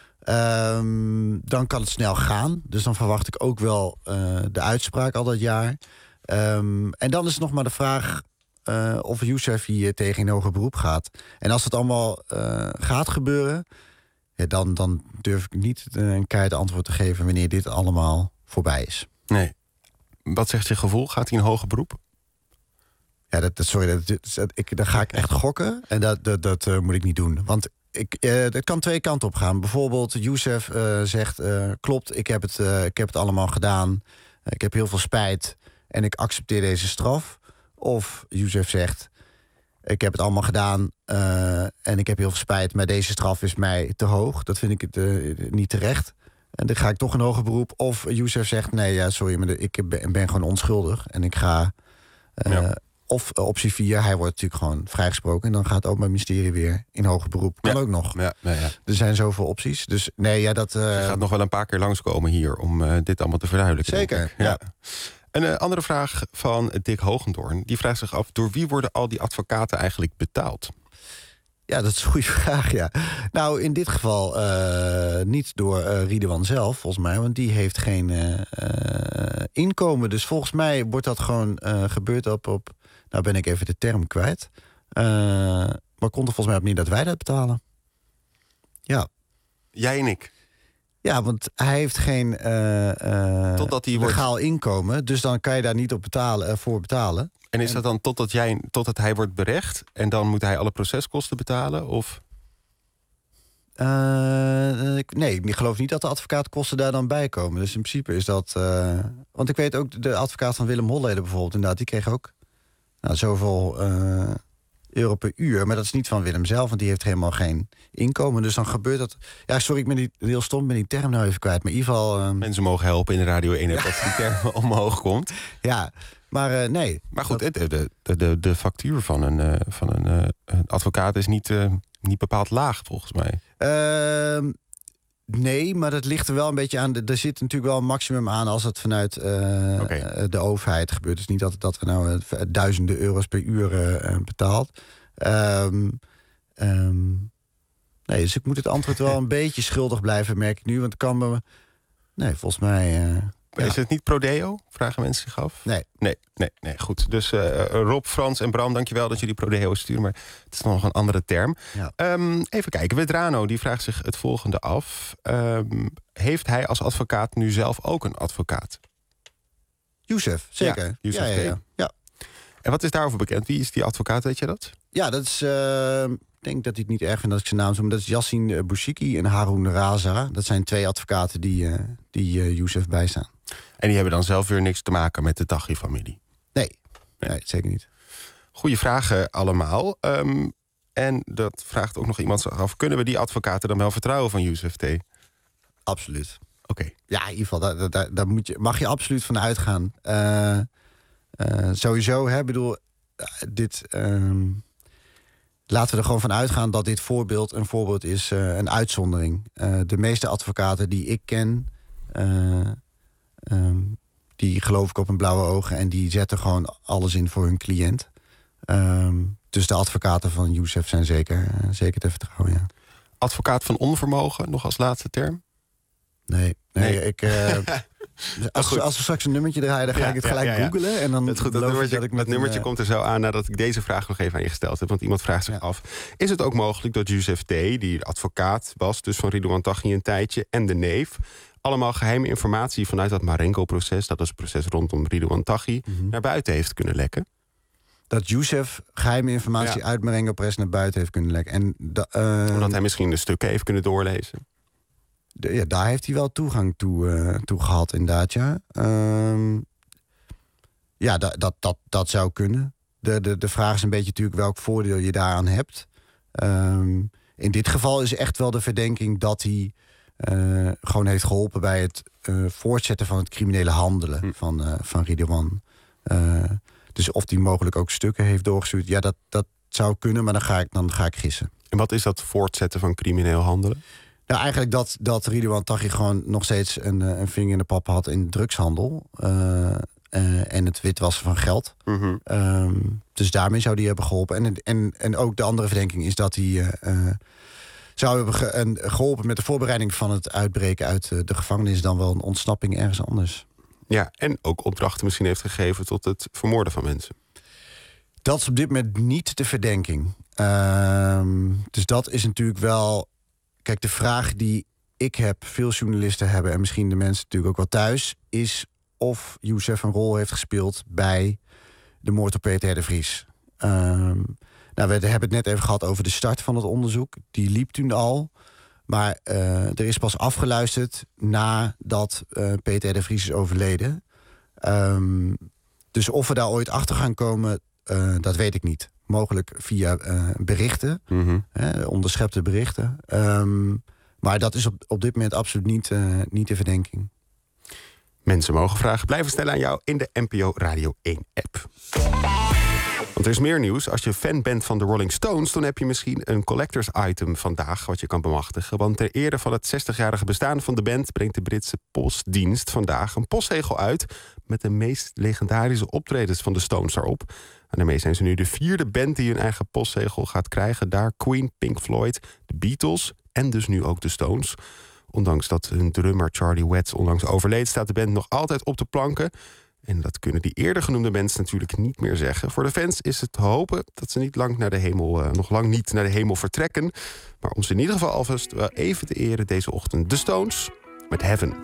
Um, dan kan het snel gaan. Dus dan verwacht ik ook wel uh, de uitspraak al dat jaar. Um, en dan is nog maar de vraag... Uh, of Youssef hier tegen in hoger beroep gaat. En als het allemaal uh, gaat gebeuren... Ja, dan, dan durf ik niet een keihard antwoord te geven... wanneer dit allemaal voorbij is. Nee. Wat zegt je gevoel? Gaat hij in hoger beroep? Ja, dat, dat, sorry, dat, dat, ik, dan ga ik echt gokken. En dat, dat, dat uh, moet ik niet doen. Want ik, uh, het kan twee kanten op gaan. Bijvoorbeeld Youssef uh, zegt... Uh, klopt, ik heb, het, uh, ik heb het allemaal gedaan. Uh, ik heb heel veel spijt. En ik accepteer deze straf. Of Youssef zegt, ik heb het allemaal gedaan uh, en ik heb heel veel spijt... maar deze straf is mij te hoog. Dat vind ik het uh, niet terecht. En dan ga ik toch een hoger beroep. Of Youssef zegt, nee, ja, sorry, maar ik ben, ben gewoon onschuldig. En ik ga... Uh, ja. Of uh, optie vier, hij wordt natuurlijk gewoon vrijgesproken... en dan gaat ook mijn ministerie weer in hoger beroep. Kan ja. ook nog. Ja, ja, ja. Er zijn zoveel opties. Dus nee, ja, dat... Uh... Je gaat nog wel een paar keer langskomen hier... om uh, dit allemaal te verduidelijken. Zeker, ja. ja. Een uh, andere vraag van Dick Hogendoorn. Die vraagt zich af, door wie worden al die advocaten eigenlijk betaald? Ja, dat is een goede vraag, ja. Nou, in dit geval uh, niet door uh, Ridouan zelf, volgens mij. Want die heeft geen uh, uh, inkomen. Dus volgens mij wordt dat gewoon uh, gebeurd op, op... Nou ben ik even de term kwijt. Uh, maar komt er volgens mij op neer dat wij dat betalen. Ja. Jij en ik? Ja, want hij heeft geen uh, uh, totdat hij legaal wordt... inkomen. Dus dan kan je daar niet op betalen, uh, voor betalen. En is en... dat dan totdat, jij, totdat hij wordt berecht... en dan moet hij alle proceskosten betalen? Of... Uh, ik, nee, ik geloof niet dat de advocaatkosten daar dan bij komen. Dus in principe is dat... Uh, want ik weet ook, de advocaat van Willem Holleder bijvoorbeeld... inderdaad, die kreeg ook nou, zoveel uh, euro per uur. Maar dat is niet van Willem zelf, want die heeft helemaal geen inkomen. Dus dan gebeurt dat... Ja, sorry, ik ben niet heel stom, ben die term nou even kwijt. Maar in ieder geval... Uh... Mensen mogen helpen in de Radio één dat die term omhoog komt. Ja, maar uh, nee. Maar goed, dat... de, de, de, de factuur van een, uh, van een uh, advocaat is niet, uh, niet bepaald laag, volgens mij. Uh, nee, maar dat ligt er wel een beetje aan. Er zit natuurlijk wel een maximum aan als het vanuit uh, okay. de overheid gebeurt. Dus niet dat, dat we nou uh, duizenden euro's per uur uh, betaalt. Um, um, nee, dus ik moet het antwoord wel een beetje schuldig blijven, merk ik nu. Want het kan me... Nee, volgens mij... Uh, Ja. Is het niet Prodeo? Vragen mensen zich af? Nee. Nee, nee, nee. Goed. Dus uh, Rob, Frans en Bram, dankjewel dat jullie Prodeo sturen. Maar het is nog een andere term. Ja. Um, even kijken. Vedrano die vraagt zich het volgende af. Um, heeft hij als advocaat nu zelf ook een advocaat? Youssef, zeker. Ja, Youssef ja, ja, ja. ja. En wat is daarover bekend? Wie is die advocaat, weet je dat? Ja, dat is... Uh... Ik denk dat hij het niet erg vindt dat ik zijn naam zo, maar dat is Yassin Bouchiki en Haroun Raza. Dat zijn twee advocaten die, uh, die uh, Youssef bijstaan. En die hebben dan zelf weer niks te maken met de Taghi-familie? Nee. nee, nee, zeker niet. Goeie vragen allemaal. Um, en dat vraagt ook nog iemand zich af. Kunnen we die advocaten dan wel vertrouwen van Youssef T? Absoluut. Oké. Okay. Ja, in ieder geval, daar, daar, daar moet je, mag je absoluut van uitgaan. Uh, uh, sowieso, hè, bedoel, uh, dit... Um, Laten we er gewoon van uitgaan dat dit voorbeeld een voorbeeld is, uh, een uitzondering. Uh, de meeste advocaten die ik ken, uh, um, die geloof ik op hun blauwe ogen en die zetten gewoon alles in voor hun cliënt. Um, dus de advocaten van Youssef zijn zeker, uh, zeker te vertrouwen, ja. Advocaat van onvermogen, nog als laatste term? Nee, nee, nee. ik... Uh, Als, goed. als we straks een nummertje draaien, dan ga ja, ik het gelijk ja, ja, ja. googlen. En dan dat goed, dat nummertje, dat ik met dat nummertje een, komt er zo aan nadat ik deze vraag nog even aan je gesteld heb. Want iemand vraagt zich ja. af, is het ook mogelijk dat Youssef T, die advocaat was, dus van Ridouan Taghi een tijdje, en de neef, allemaal geheime informatie vanuit dat Marengo-proces, dat is het proces rondom Ridouan Taghi, mm-hmm. naar buiten heeft kunnen lekken? Dat Youssef geheime informatie ja. uit Marengo-proces naar buiten heeft kunnen lekken. En da, uh, Omdat hij misschien de stukken heeft kunnen doorlezen? de, ja, daar heeft hij wel toegang toe, uh, toe gehad, inderdaad, ja. Um, ja, dat, dat, dat, dat zou kunnen. De, de, de vraag is een beetje natuurlijk welk voordeel je daaraan hebt. Um, in dit geval is echt wel de verdenking dat hij uh, gewoon heeft geholpen bij het uh, voortzetten van het criminele handelen hm. van, uh, van Ridouan. Uh, dus of hij mogelijk ook stukken heeft doorgestuurd, ja, dat, dat zou kunnen, maar dan ga ik, dan ga ik gissen. En wat is dat voortzetten van crimineel handelen? Nou, eigenlijk dat, dat Ridouan Taghi gewoon nog steeds een, een vinger in de pap had in drugshandel. Uh, Uh, en het witwassen van geld. Mm-hmm. Um, dus daarmee zou die hebben geholpen. En, en, en ook de andere verdenking is dat hij uh, uh, zou hebben ge, en, geholpen met de voorbereiding van het uitbreken uit uh, de gevangenis, dan wel een ontsnapping ergens anders. Ja, en ook opdrachten misschien heeft gegeven tot het vermoorden van mensen. Dat is op dit moment niet de verdenking. Um, dus dat is natuurlijk wel... Kijk, de vraag die ik heb, veel journalisten hebben, en misschien de mensen natuurlijk ook wel thuis, is of Youssef een rol heeft gespeeld bij de moord op Peter R. de Vries. Um, nou, we hebben het net even gehad over de start van het onderzoek. Die liep toen al. Maar uh, er is pas afgeluisterd nadat uh, Peter R. de Vries is overleden. Um, dus of we daar ooit achter gaan komen, uh, dat weet ik niet. Mogelijk via uh, berichten, mm-hmm. hè, onderschepte berichten. Um, maar dat is op, op dit moment absoluut niet, uh, niet de verdenking. Mensen mogen vragen blijven stellen aan jou in de N P O Radio één-app. Want er is meer nieuws. Als je fan bent van de Rolling Stones, dan heb je misschien een collectors item vandaag wat je kan bemachtigen. Want ter ere van het zestigjarige bestaan van de band brengt de Britse postdienst vandaag een postzegel uit met de meest legendarische optredens van de Stones daarop. En daarmee zijn ze nu de vierde band die hun eigen postzegel gaat krijgen. Daar Queen, Pink Floyd, de Beatles en dus nu ook de Stones. Ondanks dat hun drummer Charlie Watts onlangs overleed, staat de band nog altijd op de planken. En dat kunnen die eerder genoemde bands natuurlijk niet meer zeggen. Voor de fans is het te hopen dat ze niet lang naar de hemel, uh, nog lang niet naar de hemel vertrekken. Maar om ze in ieder geval alvast wel even te eren deze ochtend. De Stones met Heaven.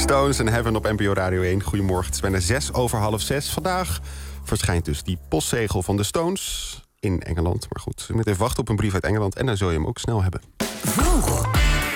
Stones en Heaven op N P O Radio één. Goedemorgen, het is bijna zes over half zes. Vandaag verschijnt dus die postzegel van de Stones in Engeland. Maar goed, je moet even wachten op een brief uit Engeland en dan zul je hem ook snel hebben. Vroeg.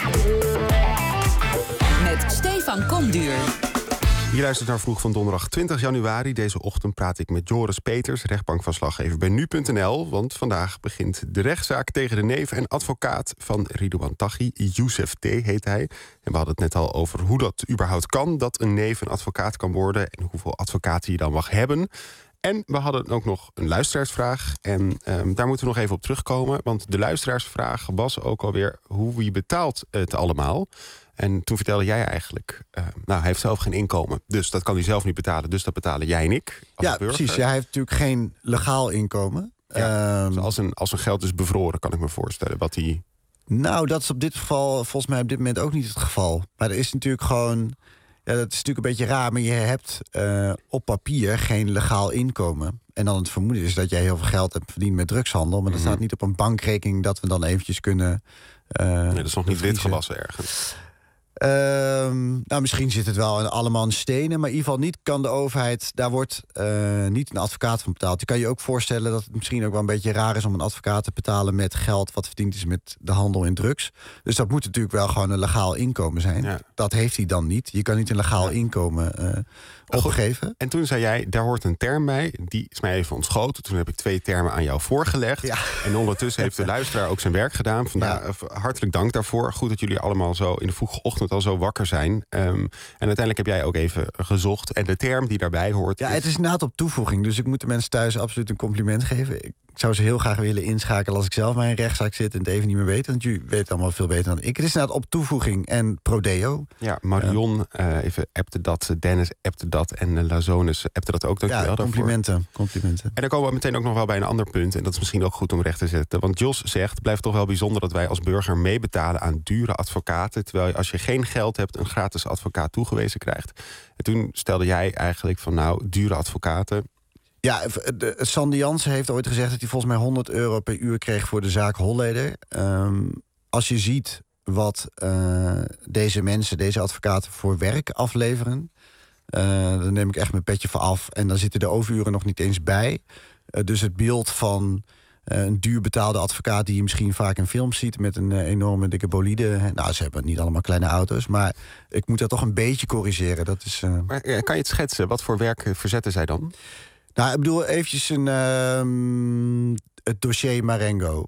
Met Stefan Komduur. Je luistert naar Vroeg van donderdag twintig januari. Deze ochtend praat ik met Joris Peters, rechtbankverslaggever bij nu punt n l. Want vandaag begint de rechtszaak tegen de neef en advocaat van Ridouan Taghi. Youssef T. heet hij. En we hadden het net al over hoe dat überhaupt kan, dat een neef een advocaat kan worden en hoeveel advocaten je dan mag hebben. En we hadden ook nog een luisteraarsvraag. En um, daar moeten we nog even op terugkomen. Want de luisteraarsvraag was ook alweer hoe wie betaalt het allemaal. En toen vertelde jij eigenlijk, uh, nou, hij heeft zelf geen inkomen. Dus dat kan hij zelf niet betalen. Dus dat betalen jij en ik als Ja, burger. precies. Ja, hij heeft natuurlijk geen legaal inkomen. Ja, Um, dus als, een, als een geld is bevroren, kan ik me voorstellen. Wat hij... Nou, dat is op dit geval volgens mij op dit moment ook niet het geval. Maar er is natuurlijk gewoon... Ja, dat is natuurlijk een beetje raar, maar je hebt uh, op papier geen legaal inkomen. En dan het vermoeden is dat jij heel veel geld hebt verdiend met drugshandel. Maar dat Mm-hmm. staat niet op een bankrekening dat we dan eventjes kunnen... Uh, Nee, dat is nog niet bevriezen. witgewassen ergens. Um, nou, misschien zit het wel in allemaal in stenen, maar in ieder geval niet kan de overheid, daar wordt uh, niet een advocaat van betaald. Je kan je ook voorstellen dat het misschien ook wel een beetje raar is om een advocaat te betalen met geld wat verdiend is met de handel in drugs. Dus dat moet natuurlijk wel gewoon een legaal inkomen zijn. Ja. Dat heeft hij dan niet. Je kan niet een legaal Ja. inkomen uh, opgeven. En toen zei jij, daar hoort een term bij. Die is mij even ontschoten. Toen heb ik twee termen aan jou voorgelegd. Ja. En ondertussen heeft de luisteraar ook zijn werk gedaan. Vandaar, Ja. hartelijk dank daarvoor. Goed dat jullie allemaal zo in de vroege ochtend al zo wakker zijn. Um, en uiteindelijk heb jij ook even gezocht. En de term die daarbij hoort... Ja, het is inderdaad op toevoeging. Dus ik moet de mensen thuis absoluut een compliment geven. Ik zou ze heel graag willen inschakelen als ik zelf bij een rechtszaak zit en het even niet meer weet. Want jullie weten allemaal veel beter dan ik. Het is inderdaad op toevoeging en prodeo. Ja, Marion uh, even appte dat, Dennis appte dat en uh, Lazonis appte dat ook. Dankjewel Ja, daarvoor. complimenten, complimenten. En dan komen we meteen ook nog wel bij een ander punt. En dat is misschien ook goed om recht te zetten. Want Jos zegt, het blijft toch wel bijzonder dat wij als burger meebetalen aan dure advocaten. Terwijl je als je geen geld hebt een gratis advocaat toegewezen krijgt. En toen stelde jij eigenlijk van nou, dure advocaten. Ja, de, Sandy Jansen heeft ooit gezegd dat hij volgens mij honderd euro per uur kreeg voor de zaak Holleder. Um, als je ziet wat uh, deze mensen, deze advocaten voor werk afleveren, Uh, dan neem ik echt mijn petje voor af. En dan zitten de overuren nog niet eens bij. Uh, dus het beeld van uh, een duur betaalde advocaat die je misschien vaak in films ziet met een uh, enorme dikke bolide. Nou, ze hebben niet allemaal kleine auto's, maar ik moet dat toch een beetje corrigeren. Dat is, uh... Maar uh, kan je het schetsen? Wat voor werk verzetten zij dan? Nou, ik bedoel eventjes een, uh, het dossier Marengo.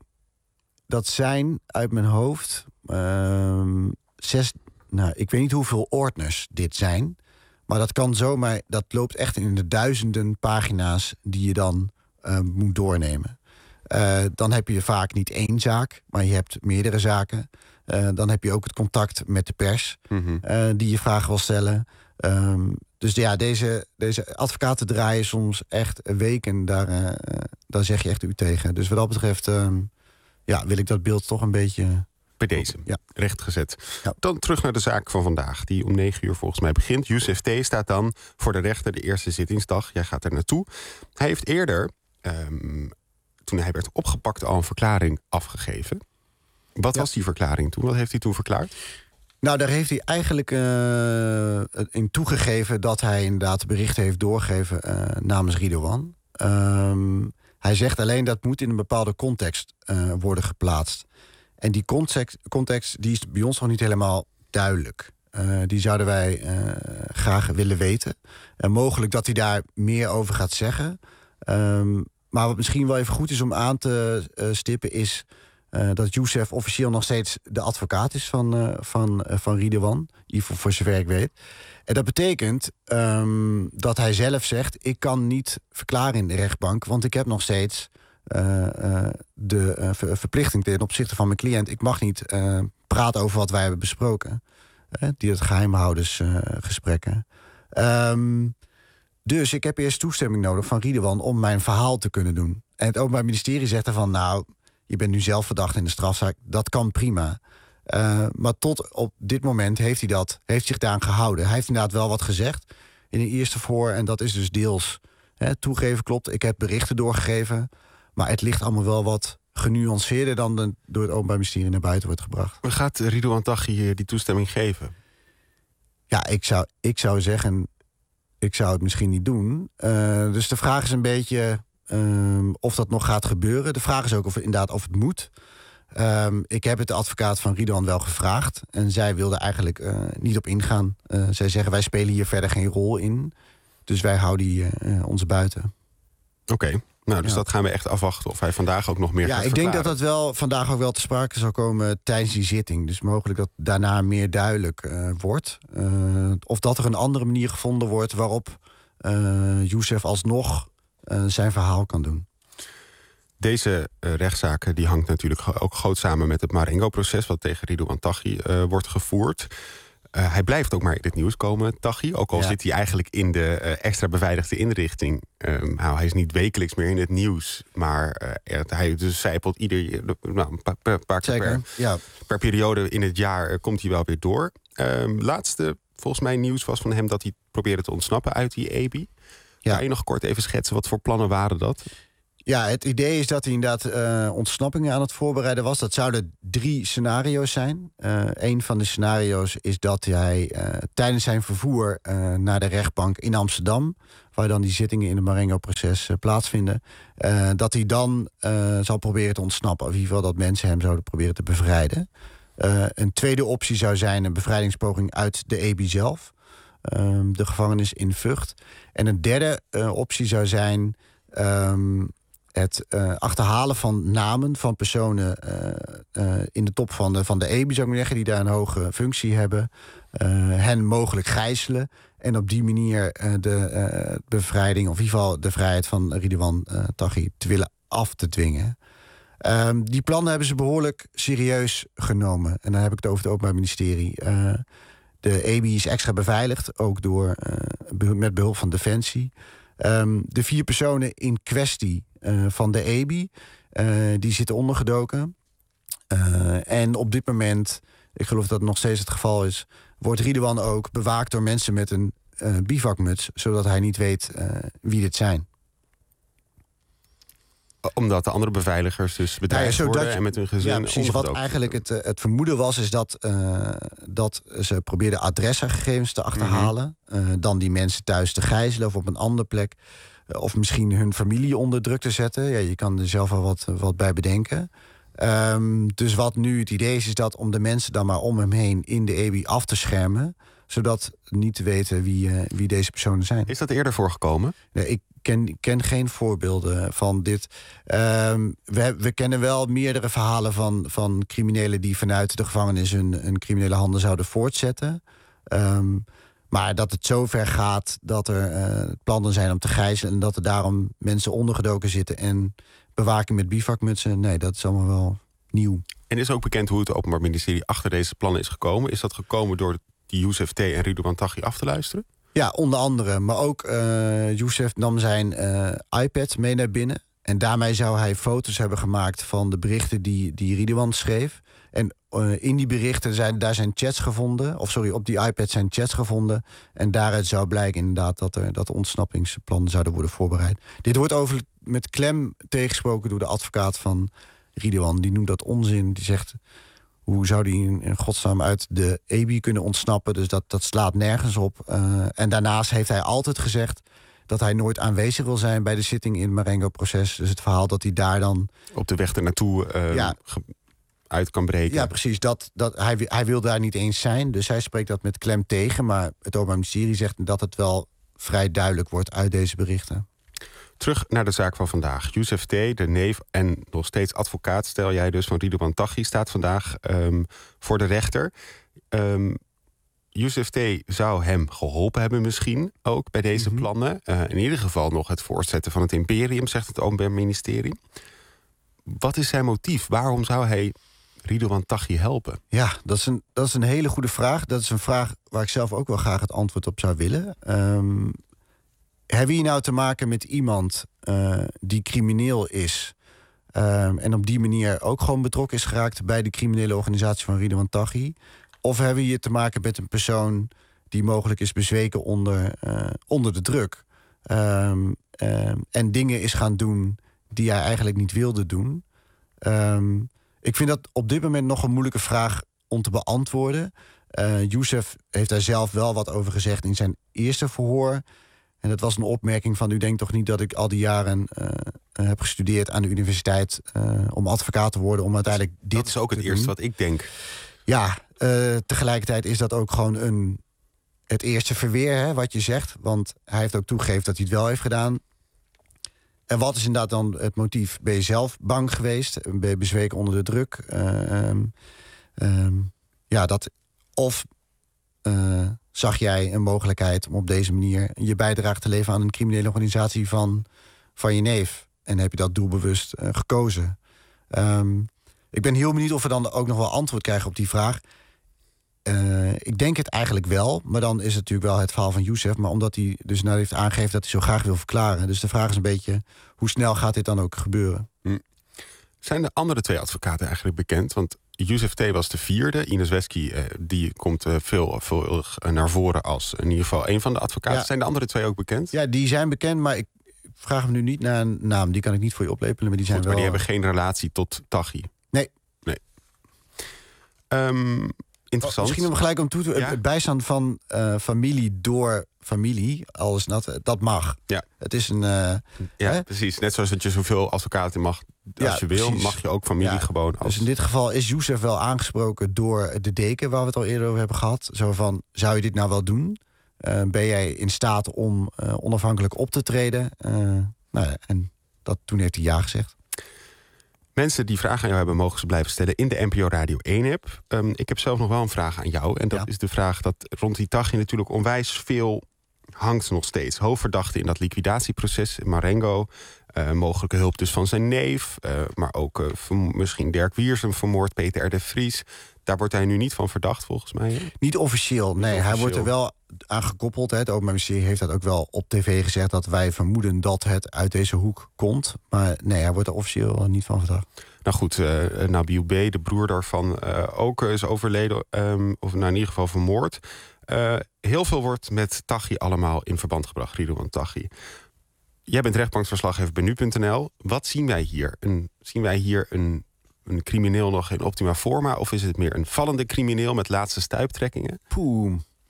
Dat zijn uit mijn hoofd uh, zes, nou, ik weet niet hoeveel ordners dit zijn. Maar dat kan zomaar, dat loopt echt in de duizenden pagina's die je dan uh, moet doornemen. Uh, dan heb je vaak niet één zaak, maar je hebt meerdere zaken. Uh, dan heb je ook het contact met de pers, Mm-hmm. uh, die je vragen wil stellen. Um, dus ja, deze, deze advocaten draaien soms echt weken, daar, uh, daar zeg je echt u tegen. Dus wat dat betreft um, ja, wil ik dat beeld toch een beetje... Bij deze, ja. rechtgezet. Ja. Dan terug naar de zaak van vandaag, die om negen uur volgens mij begint. Youssef T. staat dan voor de rechter de eerste zittingsdag. Jij gaat er naartoe. Hij heeft eerder, um, toen hij werd opgepakt, al een verklaring afgegeven. Wat ja. was die verklaring toen? Wat heeft hij toen verklaard? Nou, daar heeft hij eigenlijk uh, in toegegeven dat hij inderdaad berichten heeft doorgegeven uh, namens Ridouan. Um, hij zegt alleen dat moet in een bepaalde context uh, worden geplaatst. En die context, context die is bij ons nog niet helemaal duidelijk. Uh, die zouden wij uh, graag willen weten. En mogelijk dat hij daar meer over gaat zeggen. Um, maar wat misschien wel even goed is om aan te uh, stippen is Uh, dat Youssef officieel nog steeds de advocaat is van, uh, van, uh, van Ridouan. In ieder geval voor zover ik weet. En dat betekent um, dat hij zelf zegt, ik kan niet verklaren in de rechtbank, want ik heb nog steeds uh, uh, de uh, ver- verplichting ten opzichte van mijn cliënt. Ik mag niet uh, praten over wat wij hebben besproken. Uh, die het geheimhoudersgesprekken. Uh, um, dus ik heb eerst toestemming nodig van Ridouan om mijn verhaal te kunnen doen. En het Openbaar Ministerie zegt ervan, nou, je bent nu zelf verdacht in de strafzaak. Dat kan prima. Uh, maar tot op dit moment heeft hij dat, heeft zich daaraan gehouden. Hij heeft inderdaad wel wat gezegd in een eerste voor. En dat is dus deels hè, toegeven, klopt. Ik heb berichten doorgegeven. Maar het ligt allemaal wel wat genuanceerder dan de, door het Openbaar Ministerie naar buiten wordt gebracht. Gaat Ridouan Taghi die toestemming geven? Ja, ik zou, ik zou zeggen, ik zou het misschien niet doen. Uh, dus de vraag is een beetje uh, of dat nog gaat gebeuren. De vraag is ook of, inderdaad of het moet. Um, ik heb het de advocaat van Ridwan wel gevraagd. En zij wilde eigenlijk uh, niet op ingaan. Uh, zij zeggen, wij spelen hier verder geen rol in. Dus wij houden hier uh, ons buiten. Oké, okay. nou, dus ja. dat gaan we echt afwachten of hij vandaag ook nog meer ja, gaat ik verklaren. denk dat dat wel vandaag ook wel te sprake zal komen tijdens die zitting. Dus mogelijk dat daarna meer duidelijk uh, wordt. Uh, of dat er een andere manier gevonden wordt waarop uh, Youssef alsnog uh, zijn verhaal kan doen. Deze uh, rechtszaak die hangt natuurlijk ook groot samen met het Marengo-proces wat tegen Ridwan Taghi uh, wordt gevoerd. Uh, hij blijft ook maar in het nieuws komen, Taghi. Ook al ja. zit hij eigenlijk in de uh, extra beveiligde inrichting. Um, nou, hij is niet wekelijks meer in het nieuws. Maar uh, hij dus zijpelt ieder nou, een paar, paar, paar keer per, ja. per periode in het jaar uh, komt hij wel weer door. Um, laatste, volgens mij, nieuws was van hem dat hij probeerde te ontsnappen uit die E B I. Ja. Kan je nog kort even schetsen, wat voor plannen waren dat? Ja, het idee is dat hij inderdaad uh, ontsnappingen aan het voorbereiden was. Dat zouden drie scenario's zijn. Uh, een van de scenario's is dat hij uh, tijdens zijn vervoer uh, naar de rechtbank in Amsterdam, waar dan die zittingen in het Marengo-proces uh, plaatsvinden, uh, dat hij dan uh, zal proberen te ontsnappen. Of in ieder geval dat mensen hem zouden proberen te bevrijden. Uh, een tweede optie zou zijn een bevrijdingspoging uit de E B I zelf. Uh, de gevangenis in Vught. En een derde uh, optie zou zijn Um, het uh, achterhalen van namen van personen uh, uh, in de top van de, van de E B I, zou ik maar zeggen, die daar een hoge functie hebben. Uh, hen mogelijk gijzelen. En op die manier uh, de uh, bevrijding, of in ieder geval de vrijheid van Ridwan uh, Taghi te willen af te dwingen. Um, die plannen hebben ze behoorlijk serieus genomen. En dan heb ik het over het Openbaar Ministerie. Uh, de E B I is extra beveiligd, ook door, uh, met behulp van Defensie. Um, de vier personen in kwestie uh, van de E B I, uh, die zitten ondergedoken. Uh, en op dit moment, ik geloof dat het nog steeds het geval is, wordt Ridwan ook bewaakt door mensen met een uh, bivakmuts, zodat hij niet weet uh, wie dit zijn. Omdat de andere beveiligers dus bedreigd ja, worden en met hun gezin. Ja, precies. Wat eigenlijk het, het vermoeden was, is dat, uh, dat ze probeerden adresgegevens te achterhalen. Mm-hmm. Uh, dan die mensen thuis te gijzelen of op een andere plek. Uh, of misschien hun familie onder druk te zetten. Ja, je kan er zelf wel wat, wat bij bedenken. Um, dus wat nu het idee is, is dat om de mensen dan maar om hem heen in de E B I af te schermen, zodat niet te weten wie, uh, wie deze personen zijn. Is dat eerder voorgekomen? Nee, ik ken, ken geen voorbeelden van dit. Um, we, we kennen wel meerdere verhalen van, van criminelen die vanuit de gevangenis hun, hun criminele handen zouden voortzetten. Um, maar dat het zover gaat dat er uh, plannen zijn om te gijzelen en dat er daarom mensen ondergedoken zitten en bewaking met bivakmutsen, nee, dat is allemaal wel nieuw. En is ook bekend hoe het Openbaar Ministerie achter deze plannen is gekomen? Is dat gekomen door die Youssef T. en Ridwan Taghi af te luisteren? Ja, onder andere. Maar ook uh, Youssef nam zijn uh, iPad mee naar binnen. En daarmee zou hij foto's hebben gemaakt van de berichten die, die Ridwan schreef. En uh, in die berichten zijn, daar zijn chats gevonden. Of sorry, op die iPad zijn chats gevonden. En daaruit zou blijken inderdaad dat er dat ontsnappingsplannen zouden worden voorbereid. Dit wordt over met klem tegengesproken door de advocaat van Ridwan. Die noemt dat onzin. Die zegt, hoe zou die in godsnaam uit de E B I kunnen ontsnappen? Dus dat, dat slaat nergens op. Uh, en daarnaast heeft hij altijd gezegd dat hij nooit aanwezig wil zijn bij de zitting in het Marengo-proces. Dus het verhaal dat hij daar dan op de weg ernaartoe uh, ja. uit kan breken. Ja, precies. Dat, dat, hij, hij wil daar niet eens zijn. Dus hij spreekt dat met klem tegen. Maar het Openbaar Ministerie zegt dat het wel vrij duidelijk wordt uit deze berichten. Terug naar de zaak van vandaag. Youssef T., de neef en nog steeds advocaat, stel jij dus, van Ridwan Taghi, staat vandaag um, voor de rechter. Um, Youssef T. zou hem geholpen hebben misschien ook bij deze mm-hmm. plannen. Uh, in ieder geval nog het voortzetten van het imperium, zegt het Openbaar Ministerie. Wat is zijn motief? Waarom zou hij Ridwan Taghi helpen? Ja, dat is, een, dat is een hele goede vraag. Dat is een vraag waar ik zelf ook wel graag het antwoord op zou willen. Um, hebben we hier nou te maken met iemand uh, die crimineel is um, en op die manier ook gewoon betrokken is geraakt bij de criminele organisatie van Ridwan Taghi? Of hebben we hier te maken met een persoon die mogelijk is bezweken onder, uh, onder de druk um, um, en dingen is gaan doen die hij eigenlijk niet wilde doen? Um, ik vind dat op dit moment nog een moeilijke vraag om te beantwoorden. Uh, Youssef heeft daar zelf wel wat over gezegd in zijn eerste verhoor. En dat was een opmerking van... u denkt toch niet dat ik al die jaren uh, heb gestudeerd aan de universiteit... Uh, om advocaat te worden, om uiteindelijk dit Dat is ook het eerste wat ik denk. Ja, uh, tegelijkertijd is dat ook gewoon een, het eerste verweer, hè, wat je zegt. Want hij heeft ook toegegeven dat hij het wel heeft gedaan. En wat is inderdaad dan het motief? Ben je zelf bang geweest? Ben je bezweken onder de druk? Uh, um, um, ja, dat... Of uh, zag jij een mogelijkheid om op deze manier je bijdrage te leveren aan een criminele organisatie van, van je neef? En heb je dat doelbewust uh, gekozen? Um, ik ben heel benieuwd of we dan ook nog wel antwoord krijgen op die vraag. Uh, ik denk het eigenlijk wel, maar dan is het natuurlijk wel het verhaal van Youssef. Maar omdat hij dus nou heeft aangegeven dat hij zo graag wil verklaren. Dus de vraag is een beetje, hoe snel gaat dit dan ook gebeuren? Hm. Zijn de andere twee advocaten eigenlijk bekend? Want Youssef T. was de vierde. Ines Wesky uh, die komt uh, veel, veel uh, naar voren als in ieder geval een van de advocaten. Ja. Zijn de andere twee ook bekend? Ja, die zijn bekend, maar ik vraag hem nu niet naar een naam. Die kan ik niet voor je oplepelen, maar die zijn Goed, wel... Maar die hebben geen relatie tot Taghi? Nee. Nee. Um, interessant. Misschien om gelijk om toe te... Ja? Het bijstaan van uh, familie door familie, alles dat, dat mag. Ja. Het is een... Uh, ja, hè? Precies. Net zoals dat je zoveel advocaten mag als ja, je wil, precies. mag je ook familie ja. gewoon als... Dus in dit geval is Youssef wel aangesproken door de deken, waar we het al eerder over hebben gehad. Zo van, zou je dit nou wel doen? Uh, ben jij in staat om uh, onafhankelijk op te treden? Uh, nou ja, en dat, toen heeft hij ja gezegd. Mensen die vragen aan jou hebben, mogen ze blijven stellen in de N P O Radio één-app. Um, ik heb zelf nog wel een vraag aan jou. En dat ja. is de vraag dat rond die Taghi natuurlijk onwijs veel hangt nog steeds. Hoofdverdachte in dat liquidatieproces, Marengo. Uh, mogelijke hulp dus van zijn neef. Uh, maar ook uh, vermo- misschien Dirk Wiersum vermoord, Peter R. de Vries. Daar wordt hij nu niet van verdacht, volgens mij. Hè? Niet officieel, nee. Niet officieel. Hij wordt er wel aan gekoppeld. Hè. Het Openbaar Ministerie heeft dat ook wel op tv gezegd... dat wij vermoeden dat het uit deze hoek komt. Maar nee, hij wordt er officieel niet van verdacht. Nou goed, uh, Nabil B., de broer daarvan, uh, ook is overleden. Um, of nou in ieder geval vermoord. Uh, heel veel wordt met Taghi allemaal in verband gebracht, Ridouan Taghi. Jij bent rechtbanksverslaggever bij nu punt n l. Wat zien wij hier? Een, zien wij hier een, een crimineel nog in optima forma? Of is het meer een vallende crimineel met laatste stuiptrekkingen? Poeh.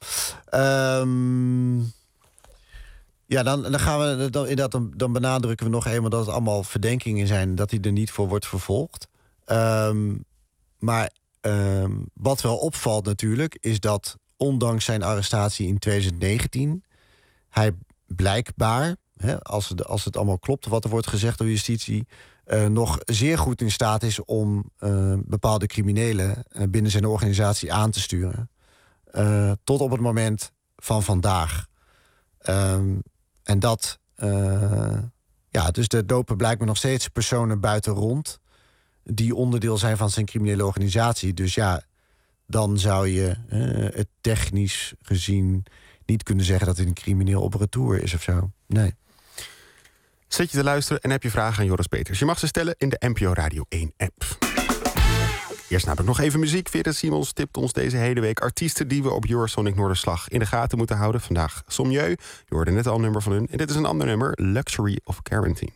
Um, ja, dan, dan gaan we dan, inderdaad, dan, dan benadrukken we nog eenmaal dat het allemaal verdenkingen zijn, dat hij er niet voor wordt vervolgd. Um, maar um, wat wel opvalt natuurlijk, is dat ondanks zijn arrestatie in twintig negentien, hij blijkbaar, hè, als, het, als het allemaal klopt wat er wordt gezegd door justitie, Uh, nog zeer goed in staat is om uh, bepaalde criminelen uh, binnen zijn organisatie aan te sturen. Uh, tot op het moment van vandaag. Um, en dat... Uh, ja, dus er lopen blijkbaar nog steeds personen buiten rond die onderdeel zijn van zijn criminele organisatie. Dus ja, dan zou je uh, het technisch gezien niet kunnen zeggen dat het een crimineel op retour is of zo. Nee. Zet je te luisteren en heb je vragen aan Joris Peters? Je mag ze stellen in de N P O Radio één-app. Eerst namelijk nog even muziek. Vera Simons tipt ons deze hele week artiesten die we op Eurosonic Noorderslag in de gaten moeten houden. Vandaag Sommieu, je hoorde net al een nummer van hun. En dit is een ander nummer, Luxury of Quarantine.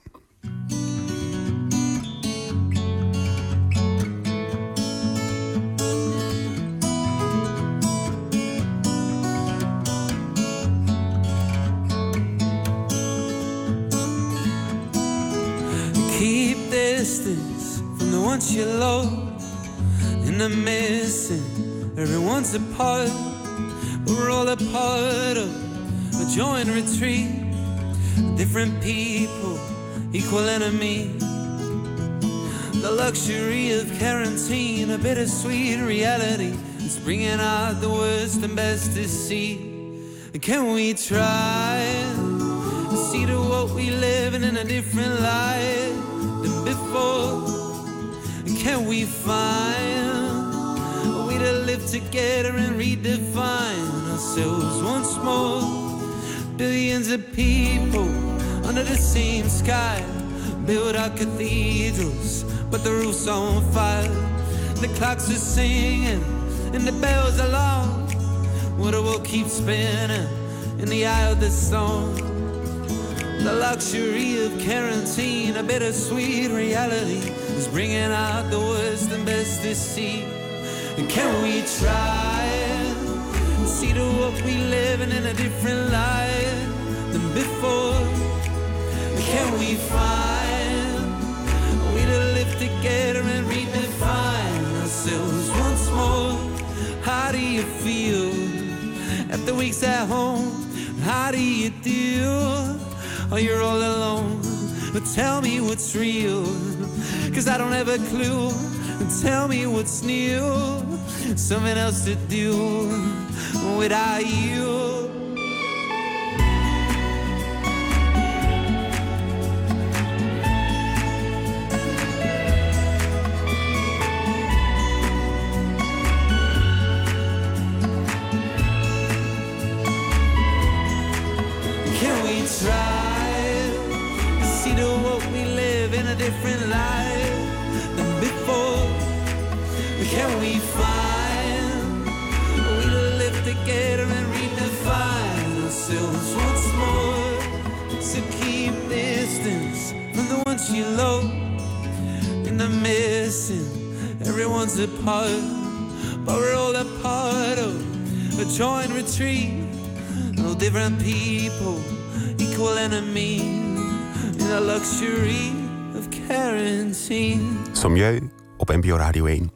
Keep distance from the ones you love. And I'm missing everyone's a part. We're all a part of a joint retreat. Different people, equal enemy. The luxury of quarantine, a bittersweet reality. It's bringing out the worst and best to see. Can we try to see to what we live in a different light than before? Can we find a way to live together and redefine ourselves once more? Billions of people under the same sky build our cathedrals, but the roof's on fire. The clocks are singing and the bells are long. Well, the world keeps spinning in the eye of the storm. The luxury of quarantine, a bittersweet reality, is bringing out the worst and best to see. And can we try see to what we living in a different light than before. Can we find a way to live together and redefine ourselves once more? How do you feel after weeks at home? How do you deal? Oh, you're all alone. But tell me what's real, 'cause I don't have a clue. Tell me what's new, something else to do without you. Can we try to see to what we live in a different light than before? Can we find a way to live together and redefine ourselves once more? So keep distance from the ones you love. In the missing, everyone's a part, but we're all a part of a joint retreat. No different people, equal enemy in the luxury of quarantine. Sommieu op N P O Radio één.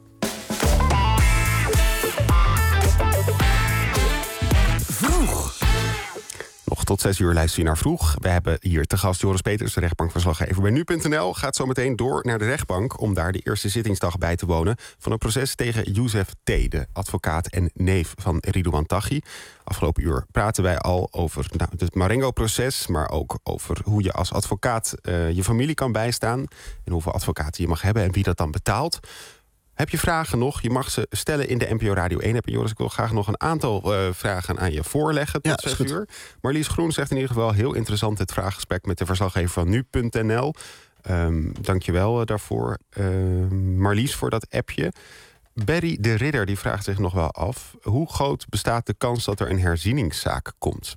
Vroeg. Nog tot zes uur luister je naar Vroeg. We hebben hier te gast Joris Peters, de rechtbankverslaggever bij nu punt n l. Gaat zo meteen door naar de rechtbank om daar de eerste zittingsdag bij te wonen van een proces tegen Youssef T., de advocaat en neef van Ridouan Taghi. Afgelopen uur praten wij al over nou, het Marengo-proces, maar ook over hoe je als advocaat uh, je familie kan bijstaan en hoeveel advocaten je mag hebben en wie dat dan betaalt. Heb je vragen nog? Je mag ze stellen in de N P O Radio één app. Joris, ik wil graag nog een aantal uh, vragen aan je voorleggen tot Ja, zes uur. Marlies Groen zegt in ieder geval heel interessant het vraaggesprek met de verslaggever van nu punt n l. Um, Dank je wel uh, daarvoor, uh, Marlies, voor dat appje. Barry de Ridder die vraagt zich nog wel af: hoe groot bestaat de kans dat er een herzieningszaak komt?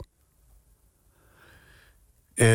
Uh,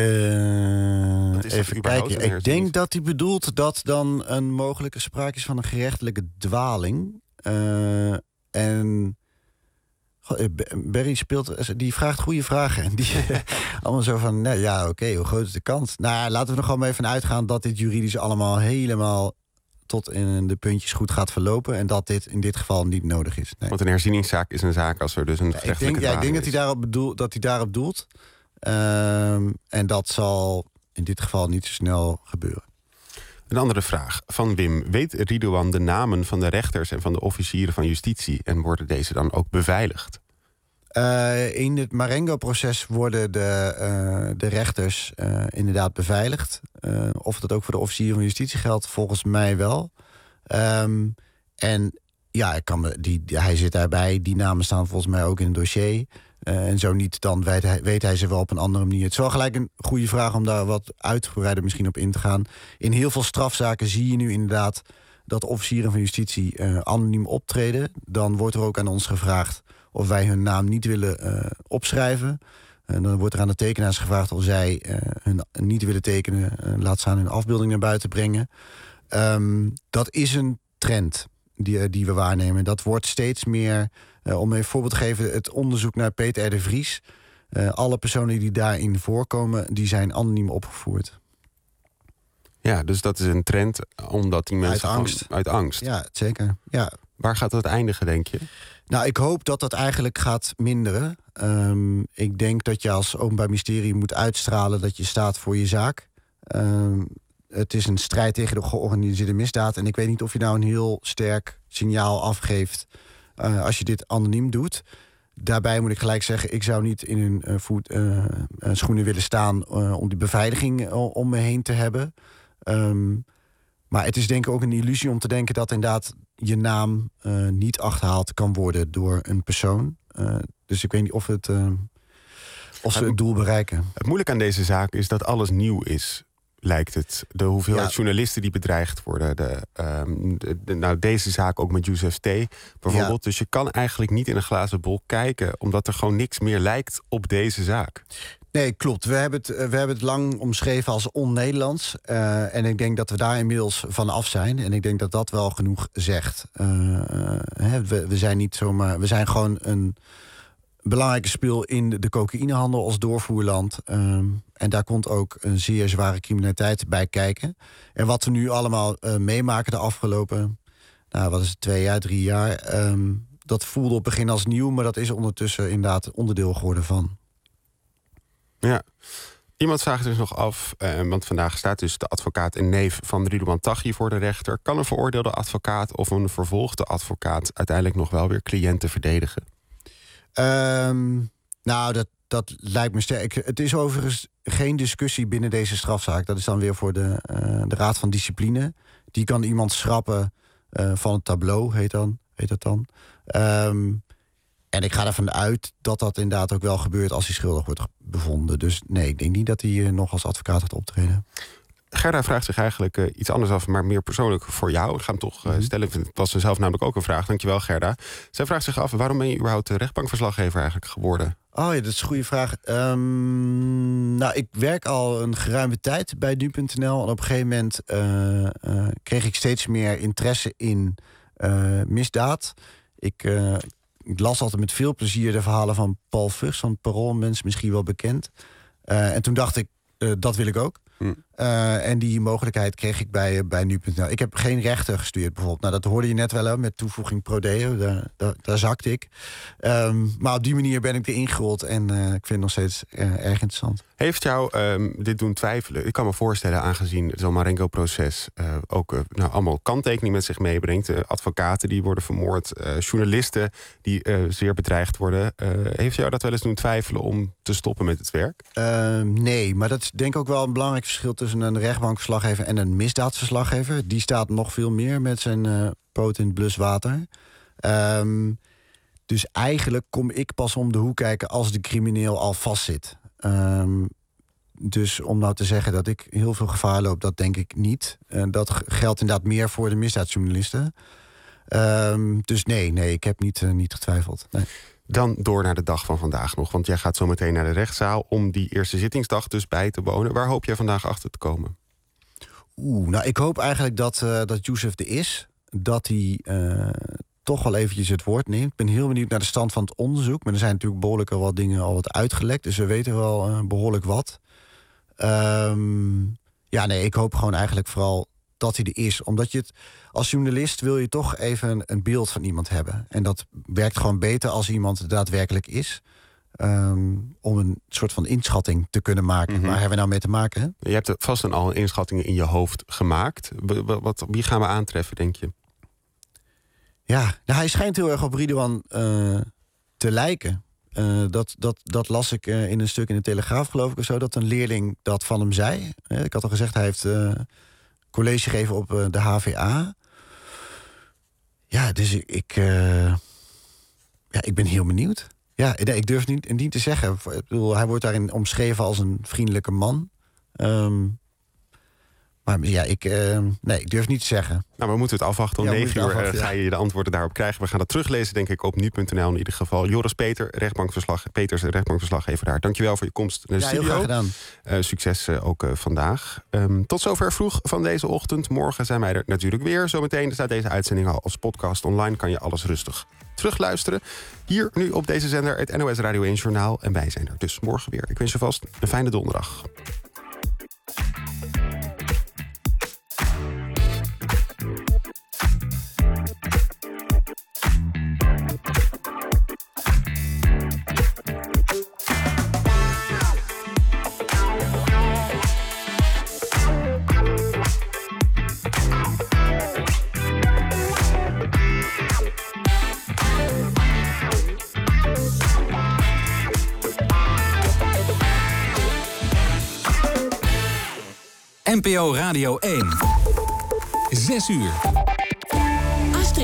is even kijken. Ik denk dat hij bedoelt dat dan een mogelijke sprake is van een gerechtelijke dwaling. Uh, en goh, Barry speelt, die vraagt goede vragen. En die allemaal zo van, nou ja, oké, okay, hoe groot is de kans? Nou, laten we er gewoon maar even uitgaan dat dit juridisch allemaal helemaal tot in de puntjes goed gaat verlopen. En dat dit in dit geval niet nodig is. Nee. Want een herzieningszaak is een zaak als er dus een ja, gerechtelijke ik denk, ja, ik denk dat is. hij daarop bedoelt, dat hij daarop doelt. Um, en dat zal in dit geval niet zo snel gebeuren. Een andere vraag van Wim. Weet Ridouan de namen van de rechters en van de officieren van justitie? En worden deze dan ook beveiligd? Uh, in het Marengo-proces worden de, uh, de rechters uh, inderdaad beveiligd. Uh, of dat ook voor de officieren van justitie geldt, volgens mij wel. Um, en ja, ik kan me, die, die, hij zit daarbij. Die namen staan volgens mij ook in het dossier. Uh, en zo niet, dan weet hij, weet hij ze wel op een andere manier. Het is wel gelijk een goede vraag om daar wat uitgebreider misschien op in te gaan. In heel veel strafzaken zie je nu inderdaad dat officieren van justitie uh, anoniem optreden. Dan wordt er ook aan ons gevraagd of wij hun naam niet willen uh, opschrijven. En dan wordt er aan de tekenaars gevraagd of zij uh, hun niet willen tekenen. Uh, laat staan hun afbeelding naar buiten brengen. Um, dat is een trend die, die we waarnemen. Dat wordt steeds meer. Uh, om een voorbeeld te geven, het onderzoek naar Peter R. de Vries. Uh, alle personen die daarin voorkomen, die zijn anoniem opgevoerd. Ja, dus dat is een trend, omdat die mensen... Uit angst. Gewoon, uit angst. Ja, zeker. Ja. Waar gaat dat eindigen, denk je? Nou, ik hoop dat dat eigenlijk gaat minderen. Um, ik denk dat je als Openbaar Ministerie moet uitstralen dat je staat voor je zaak. Um, het is een strijd tegen de georganiseerde misdaad. En ik weet niet of je nou een heel sterk signaal afgeeft Uh, als je dit anoniem doet. Daarbij moet ik gelijk zeggen, ik zou niet in hun uh, voet, uh, uh, schoenen willen staan uh, om die beveiliging uh, om me heen te hebben. Um, maar het is denk ik ook een illusie om te denken dat inderdaad je naam uh, niet achterhaald kan worden door een persoon. Uh, dus ik weet niet of, het, uh, of ze het doel bereiken. Het moeilijke aan deze zaak is dat alles nieuw is. Lijkt het. De hoeveelheid ja. journalisten die bedreigd worden. De, um, de, de, nou, deze zaak ook met Youssef T. bijvoorbeeld. Ja. Dus je kan eigenlijk niet in een glazen bol kijken, omdat er gewoon niks meer lijkt op deze zaak. Nee, klopt. We hebben het, we hebben het lang omschreven als on-Nederlands. Uh, en ik denk dat we daar inmiddels van af zijn. En ik denk dat dat wel genoeg zegt. Uh, uh, hè, we, we zijn niet zomaar. We zijn gewoon een belangrijke speel in de cocaïnehandel als doorvoerland. Um, en daar komt ook een zeer zware criminaliteit bij kijken. En wat we nu allemaal uh, meemaken de afgelopen, nou, wat is het, twee jaar, drie jaar. Um, dat voelde op het begin als nieuw, maar dat is ondertussen inderdaad onderdeel geworden van. Ja. Iemand vraagt dus nog af, eh, want vandaag staat dus de advocaat en neef van Ridouan Taghi voor de rechter. Kan een veroordeelde advocaat of een vervolgde advocaat uiteindelijk nog wel weer cliënten verdedigen? Um, nou, dat, dat lijkt me sterk. Het is overigens geen discussie binnen deze strafzaak. Dat is dan weer voor de, uh, de Raad van Discipline. Die kan iemand schrappen uh, van het tableau, heet, dan, heet dat dan. Um, en ik ga ervan uit dat dat inderdaad ook wel gebeurt als hij schuldig wordt bevonden. Dus nee, ik denk niet dat hij uh, nog als advocaat gaat optreden. Gerda vraagt zich eigenlijk uh, iets anders af, maar meer persoonlijk voor jou. Ik ga hem toch uh, mm-hmm. stellen. Het was zelf namelijk ook een vraag. Dankjewel, Gerda. Zij vraagt zich af, waarom ben je überhaupt de rechtbankverslaggever eigenlijk geworden? Oh ja, dat is een goede vraag. Um, nou, ik werk al een geruime tijd bij nu punt n l. En op een gegeven moment uh, uh, kreeg ik steeds meer interesse in uh, misdaad. Ik, uh, ik las altijd met veel plezier de verhalen van Paul Vugts van het Parool. Mensen misschien wel bekend. Uh, en toen dacht ik, uh, dat wil ik ook. Hm. Uh, en die mogelijkheid kreeg ik bij, uh, bij nu punt n l. Ik heb geen rechten gestudeerd bijvoorbeeld. Nou, dat hoorde je net wel hè, met toevoeging Prodeo. Daar, daar, daar zakte ik. Um, maar op die manier ben ik erin gerold. En uh, ik vind het nog steeds uh, erg interessant. Heeft jou um, dit doen twijfelen? Ik kan me voorstellen, aangezien zo'n Marengo-proces uh, ook uh, nou, allemaal kanttekeningen met zich meebrengt. Uh, advocaten die worden vermoord. Uh, journalisten die uh, zeer bedreigd worden. Uh, heeft jou dat wel eens doen twijfelen om te stoppen met het werk? Uh, nee, maar dat is denk ik ook wel een belangrijk verschil tussen een rechtbankverslaggever en een misdaadverslaggever. Die staat nog veel meer met zijn uh, poot in het bluswater. Um, dus eigenlijk kom ik pas om de hoek kijken als de crimineel al vastzit. Um, dus om nou te zeggen dat ik heel veel gevaar loop, dat denk ik niet. Uh, dat geldt inderdaad meer voor de misdaadjournalisten. Um, dus nee, nee, ik heb niet, uh, niet getwijfeld. Nee. Dan door naar de dag van vandaag nog. Want jij gaat zo meteen naar de rechtszaal om die eerste zittingsdag dus bij te wonen. Waar hoop jij vandaag achter te komen? Oeh, nou ik hoop eigenlijk dat, uh, dat Youssef er is. Dat hij uh, toch wel eventjes het woord neemt. Ik ben heel benieuwd naar de stand van het onderzoek. Maar er zijn natuurlijk behoorlijk al wat dingen al wat uitgelekt. Dus we weten wel uh, behoorlijk wat. Um, ja, nee, ik hoop gewoon eigenlijk vooral dat hij er is. Omdat je het als journalist wil je toch even een beeld van iemand hebben. En dat werkt gewoon beter als iemand er daadwerkelijk is. Um, om een soort van inschatting te kunnen maken. Mm-hmm. Waar hebben we nou mee te maken? Hè? Je hebt vast een al inschattingen in je hoofd gemaakt. Wat, wat, wie gaan we aantreffen, denk je? Ja, nou, hij schijnt heel erg op Ridouan uh, te lijken. Uh, dat, dat, dat las ik uh, in een stuk in de Telegraaf, geloof ik, of zo. Dat een leerling dat van hem zei. Uh, ik had al gezegd, hij heeft uh, college gegeven op uh, de H V A. Ja, dus ik, ik, uh, ja, ik ben heel benieuwd. Ja, ik durf niet, niet te zeggen. Ik bedoel, hij wordt daarin omschreven als een vriendelijke man. Um, maar ja, ik, uh, nee, ik durf niet te zeggen. Nou, we moeten het afwachten. Om ja, negen uur afwachten, uh, ga je de antwoorden daarop krijgen. We gaan dat teruglezen, denk ik, op nu punt n l in ieder geval. Joris Peter, rechtbankverslag, Peters, rechtbankverslaggever daar. Dankjewel voor je komst naar de ja, studio. Heel graag gedaan. Uh, succes uh, ook uh, vandaag. Um, tot zover vroeg van deze ochtend. Morgen zijn wij er natuurlijk weer. Zometeen staat deze uitzending al als podcast online. Kan je alles rustig terugluisteren. Hier nu op deze zender het N O S Radio één Journaal. En wij zijn er dus morgen weer. Ik wens je vast een fijne donderdag. N P O Radio één. Zes uur.